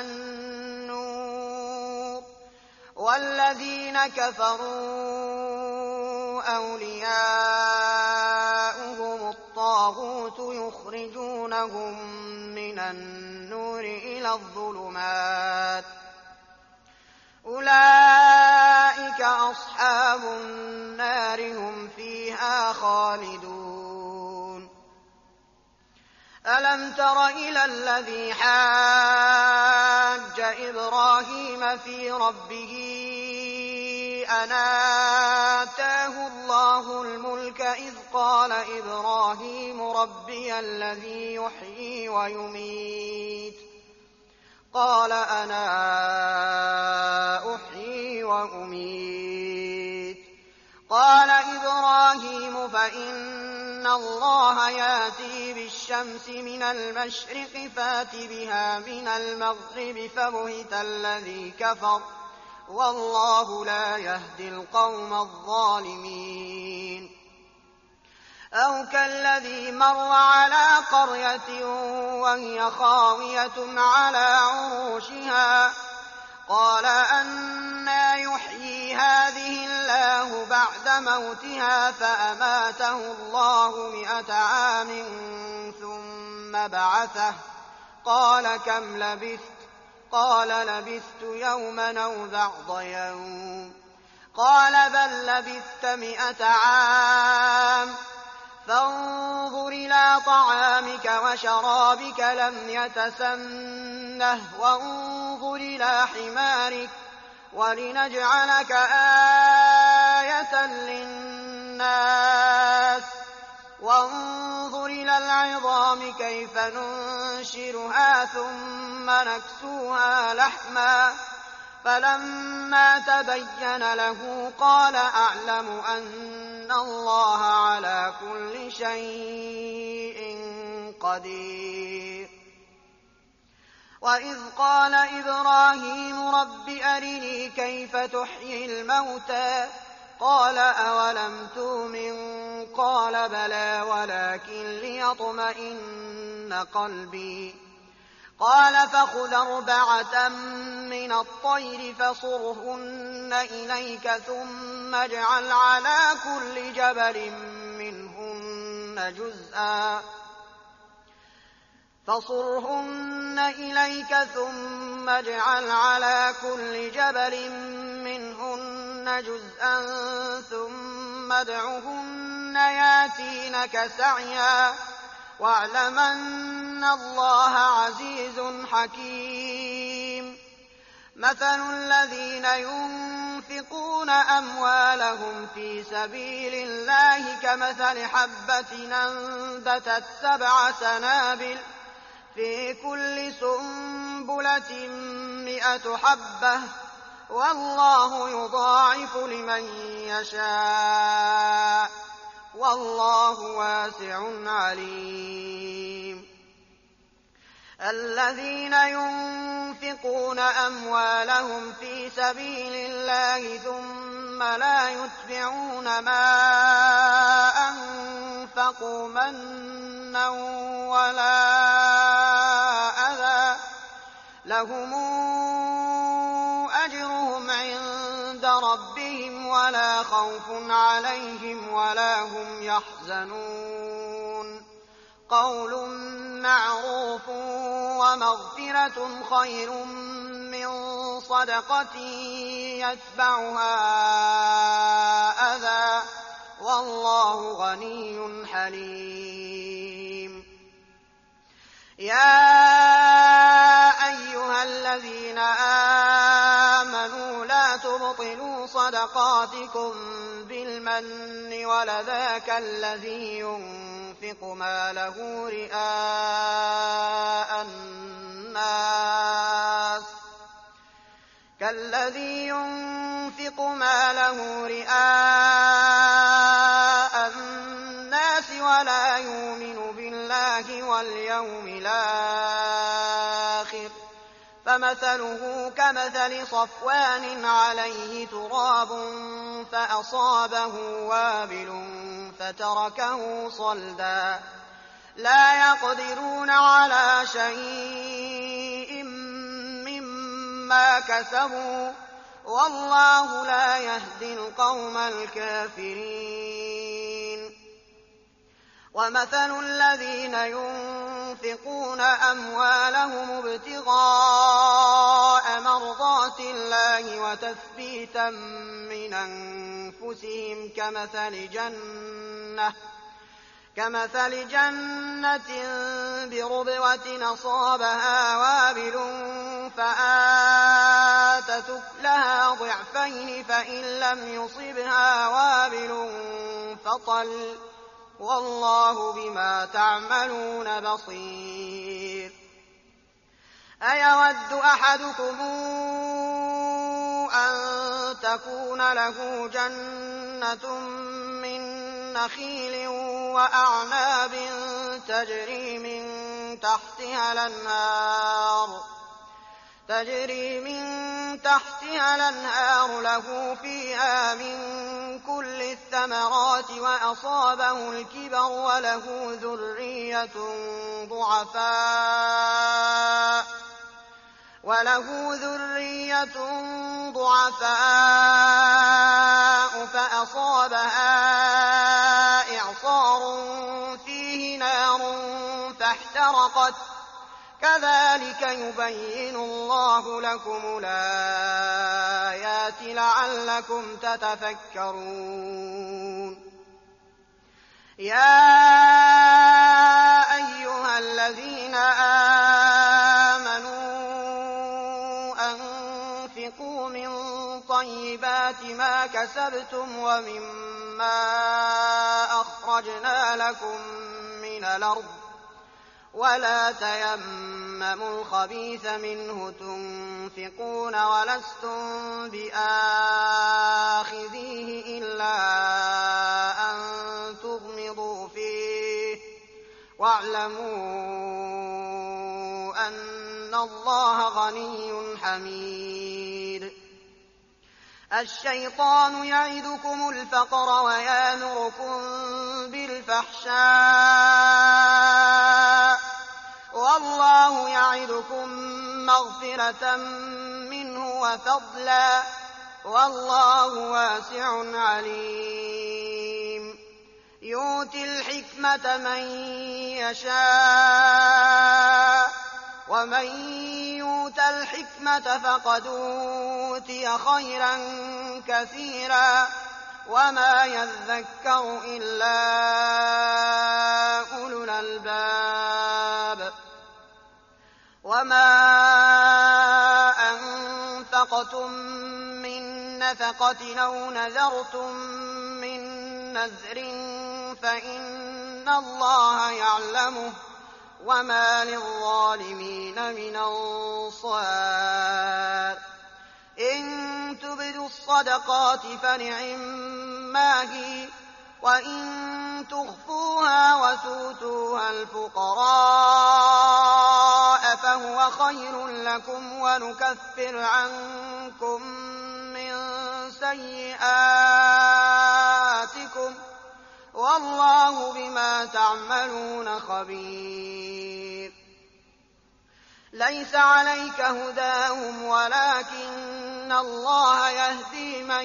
النور والذين كفروا أولياؤهم الطاغوت يخرجونهم من النور إلى الظلمات أولئك أصحاب النار هم فيها خالدون. ألم تر إلى الذي حاج إبراهيم في ربه أن آتاه الله الملك إذ قال إبراهيم ربي الذي يحيي ويميت قال أنا أحيي وأميت قال إبراهيم فإن الله يأتي بالشمس الشمس من المشرق فات بها من المغرب فبهت الذي كفر والله لا يهدي القوم الظالمين أو كالذي مر على قرية وهي خاوية على عروشها قال أنى يحيي هذه الله بعد موتها فأماته الله مئة عام ثم بعثه قال كم لبثت قال لبثت يوما أو بعض يوم قال بل لبثت مئة عام فانظر إلى طعامك وشرابك لم يتسنه وانظر إلى حمارك ولنجعلك آية للناس وانظر إلى العظام كيف ننشرها ثم نكسوها لحما فلما تبين له قال أعلم أن الله على كل شيء قدير وإذ قال إبراهيم رب أرني كيف تحيي الموتى قال أولم تؤمن قال بلى ولكن ليطمئن قلبي قال فخذ أربعة من الطير فصرهن إليك ثم اجعل على كل جبل منهن جزءا فصرهن إليك ثم اجعل على كل جبل منهن جزءا ثم ادعهن ياتينك سعيا واعلم أن الله عزيز حكيم مثل الذين ينفقون أموالهم في سبيل الله كمثل حبة أنبتت سبع سنابل في كل سنبلة مئة حبة والله يضاعف لمن يشاء والله واسع عليم الذين ينفقون أموالهم في سبيل الله ثم لا يتبعون ما أنفقوا منا ولا أذى لهم أجرهم عند ربهم ولا خوف عليهم ولا هم يحزنون قول معروف ومغفرة خير من صدقة يتبعها أذى والله غني حليم يا أيها الذين آمنوا لا تبطلوا صدقاتكم بالمن ولذاك الذي ينفق ماله رئاء الناس كالذي ينفق ماله رئاء الناس ولا يؤمن بالله واليوم الآخر فمثله كمثل صفوان عليه تراب فأصابه وابل فتركه صلدا لا يقدرون على شيء مما كسبوا والله لا يهدي القوم الكافرين ومثل الذين ينفقون أموالهم ابتغاء مرضات الله وتثبيتا من أنفسهم كمثل جنة كمثل جنة بربوة أصابها وابل فآتت أكلها ضعفين فإن لم يصبها وابل فطل والله بما تعملون بصير أيود أحدكم أن تكون له جنة من نخيل وأعناب تجري من تحتها الأنهار تجري من تحتها الأنهار له فيها من كل الثمرات وأصابه الكبر وله ذرية ضعفاء وله ذرية ضعفاء فأصابها إعصار فيه نار فاحترقت كذلك يبين الله لكم الآيات لعلكم تتفكرون يا أيها الذين آمنوا أنفقوا من طيبات ما كسبتم ومما أخرجنا لكم من الأرض ولا تيمموا الخبيث منه تنفقون ولستم بآخذيه إلا أن تغمضوا فيه واعلموا أن الله غني حميد الشيطان يعدكم الفقر ويأمركم بالفحشاء والله يعدكم مغفرة منه وفضلا والله واسع عليم يؤتي الحكمة من يشاء ومن يؤت الحكمة فقد أوتي خيرا كثيرا وما يذكر إلا أولو الألباب وما أنفقتم من نفقة أو نذرتم من نذر فإن الله يعلمه وما للظالمين من أنصار إن تبدوا الصدقات فنعما هي وإن تخفوها وتؤتوها الفقراء فهو خير لكم ونكفر عنكم من سيئاتكم والله بما تعملون خبير ليس عليك هداهم ولكن الله يهدي من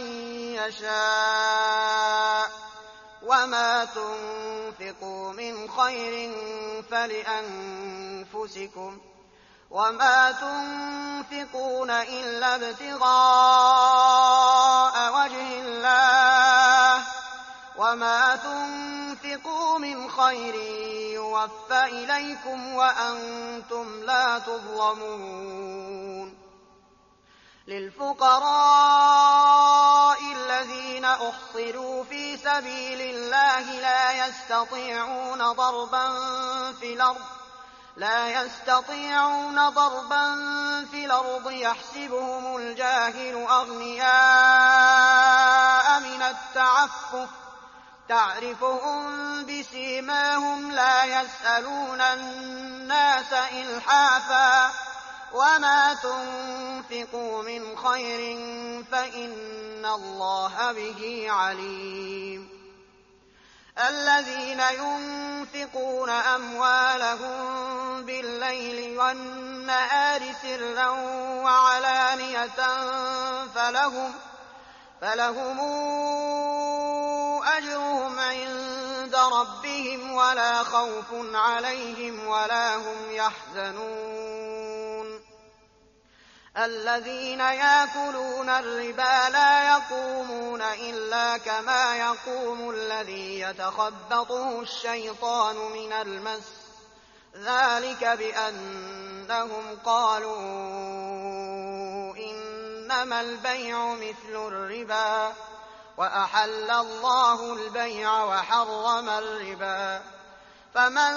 يشاء وما تنفقوا من خير فلأنفسكم وما تنفقون إلا ابتغاء وجه الله وما تنفقوا من خير يوفى إليكم وأنتم لا تظلمون للفقراء الذين أحصروا في سبيل الله لا يستطيعون ضربا في الأرض لا يستطيعون ضربا في الأرض يحسبهم الجاهل أغنياء من التعفف تعرفهم بسيماهم لا يسألون الناس إلحافا وما تنفقوا من خير فإن الله به عليم الذين ينفقون أموالهم بالليل والنهار سرا وعلانية فلهم فلهم أجرهم عند ربهم ولا خوف عليهم ولا هم يحزنون الذين يأكلون الربا لا يقومون إلا كما يقوم الذي يتخبطه الشيطان من المس ذلك بأنهم قالوا إنما البيع مثل الربا وأحل الله البيع وحرم الربا فمن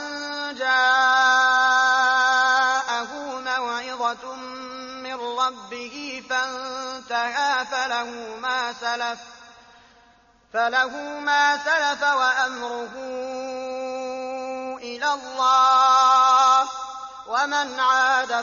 جاءه موعظة من ربه فانتهى فله ما سلف فله ما سلف وأمره إلى الله ومن عاد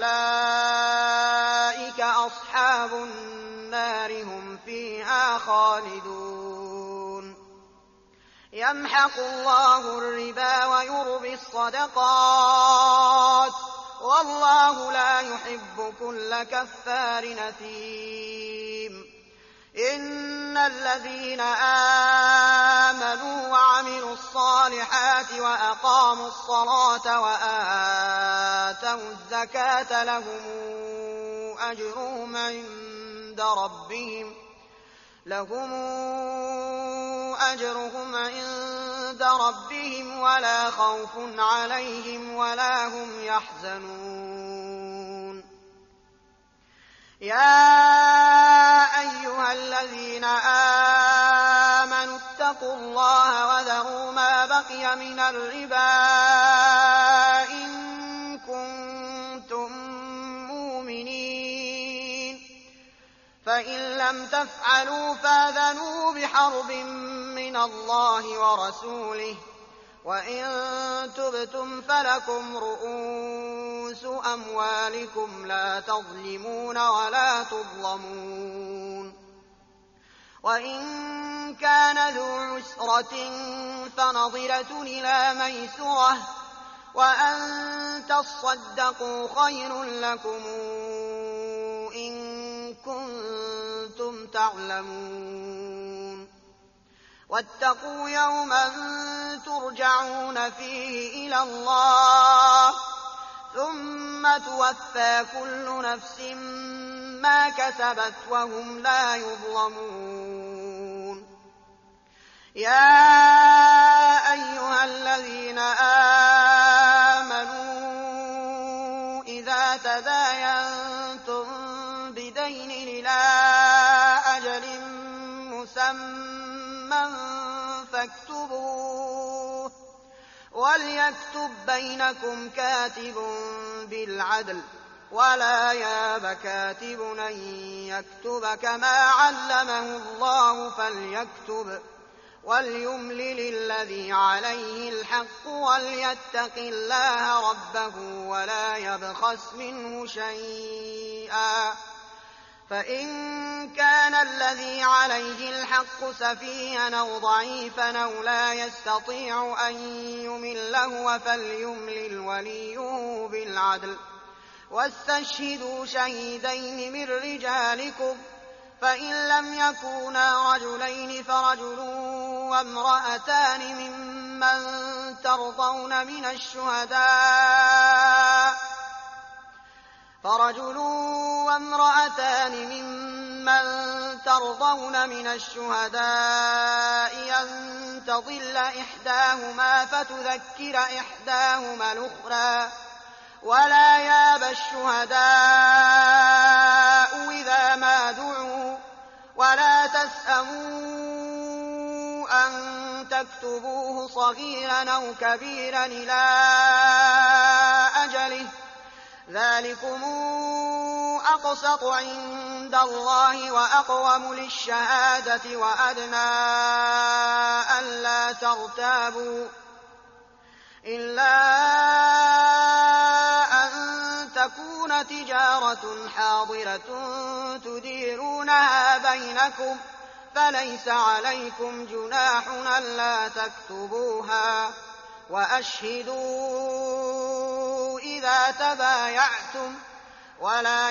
فأولئك أصحاب النار هم فيها خالدون يمحق الله الربا ويربي الصدقات والله لا يحب كل كفار أثيم إن الذين آمنوا وعملوا الصالحات وأقاموا الصلاة وآتوا الزكاة لهم أجرهم عند ربهم لهم أجرهم عند ربهم ولا خوف عليهم ولا هم يحزنون يا أيها الذين آمنوا اتقوا الله وذروا ما بقي من الربا إن كنتم مؤمنين فإن لم تفعلوا فاذنوا بحرب من الله ورسوله وإن تبتم فلكم رؤوس أموالكم لا تظلمون ولا تظلمون وإن كان ذو عسرة فنظرة إلى ميسرة وأن تصدقوا خير لكم إن كنتم تعلمون واتقوا يوما ترجعون فيه إلى الله ثم توفى كل نفس ما كسبت وهم لا يظلمون يا أيها الذين آمنوا إذا تداينتم بدين إلى أجل مسمى فاكتبوه وليكتب بينكم كاتب بالعدل ولا ياب كاتب أن يكتب كما علمه الله فليكتب وليملل الذي عليه الحق وليتق الله ربه ولا يبخس منه شيئا فإن كان الذي عليه الحق سفيها أو ضعيفا أو لا يستطيع أن يمل هو فليملل وليه بالعدل واستشهدوا شهيدين من رجالكم فإن لم يكونا رجلين فرجل وامرأتان ممن ترضون من الشهداء فرجل وامرأتان ممن ترضون من الشهداء أن تضل إحداهما فتذكر إحداهما الأخرى ولا ياب الشهداء إذا ما دعوا ولا تسأموا أن تكتبوه صغيرا أو كبيرا إلى أجله ذلكم أقسط عند الله وأقوم للشهادة وأدنى ألا ترتابوا إلا أن تكون تجارة حاضرة تديرونها بينكم فليس عليكم جناح ألا تكتبوها وأشهدوا إذا تبايعتم ولا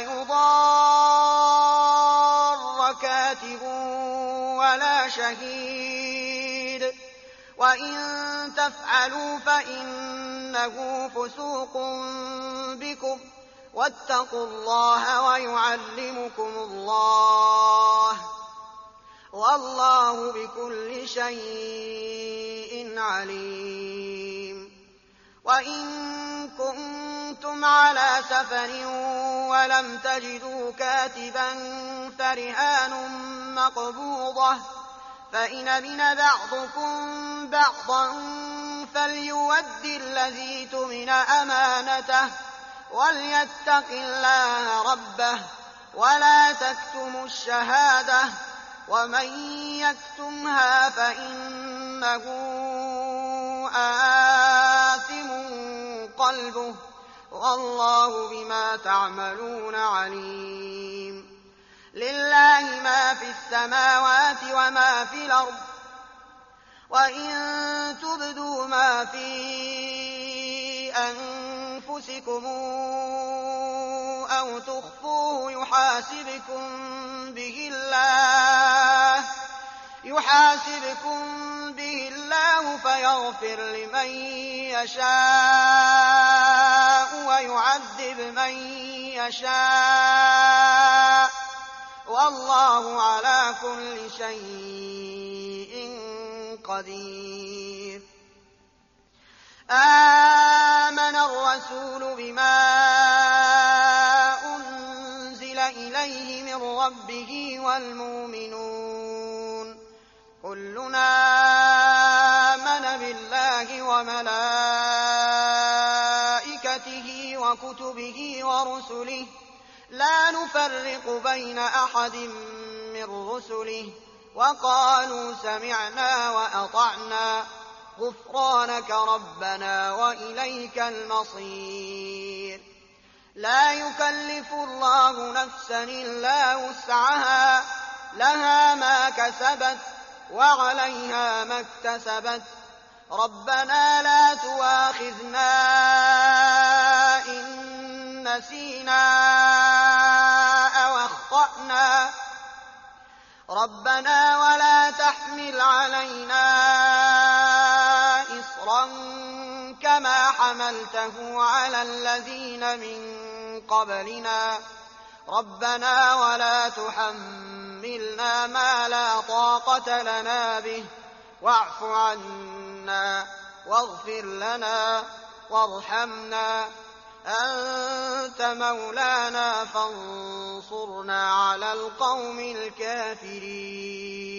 يضار كاتب ولا شهيد وإن تفعلوا فإنه فسوق بكم واتقوا الله ويعلمكم الله والله بكل شيء عليم وإن كنتم على سفر ولم تجدوا كاتبا فرهان مقبوضة فإن أمن بعضكم بعضا فليؤد الذي اؤتمن أمانته وليتق الله ربه ولا تكتموا الشهادة ومن يكتمها فإنه قلبه والله بما تعملون عليم. لله ما في السماوات وما في الأرض وإن تبدوا ما في أنفسكم أو تخفوه يحاسبكم به الله يحاسبكم به الله فيغفر لمن يشاء ويعذب من يشاء والله على كل شيء قدير. آمن الرسول بما أنزل إليه من ربه والمؤمنون كلنا آمن بالله وملائكته وكتبه ورسله لا نفرق بين أحد من رسله وقالوا سمعنا وأطعنا غفرانك ربنا وإليك المصير. لا يكلف الله نفسا إلا وسعها لها ما كسبت وعليها ما اكتسبت ربنا لا تؤاخذنا إن نسينا أو أخطأنا ربنا ولا تحمل علينا إصرا كما حملته على الذين من قبلنا ربنا ولا تحملنا ما لا طاقة لنا به واعف عنا واغفر لنا وارحمنا أنت مولانا فانصرنا على القوم الكافرين.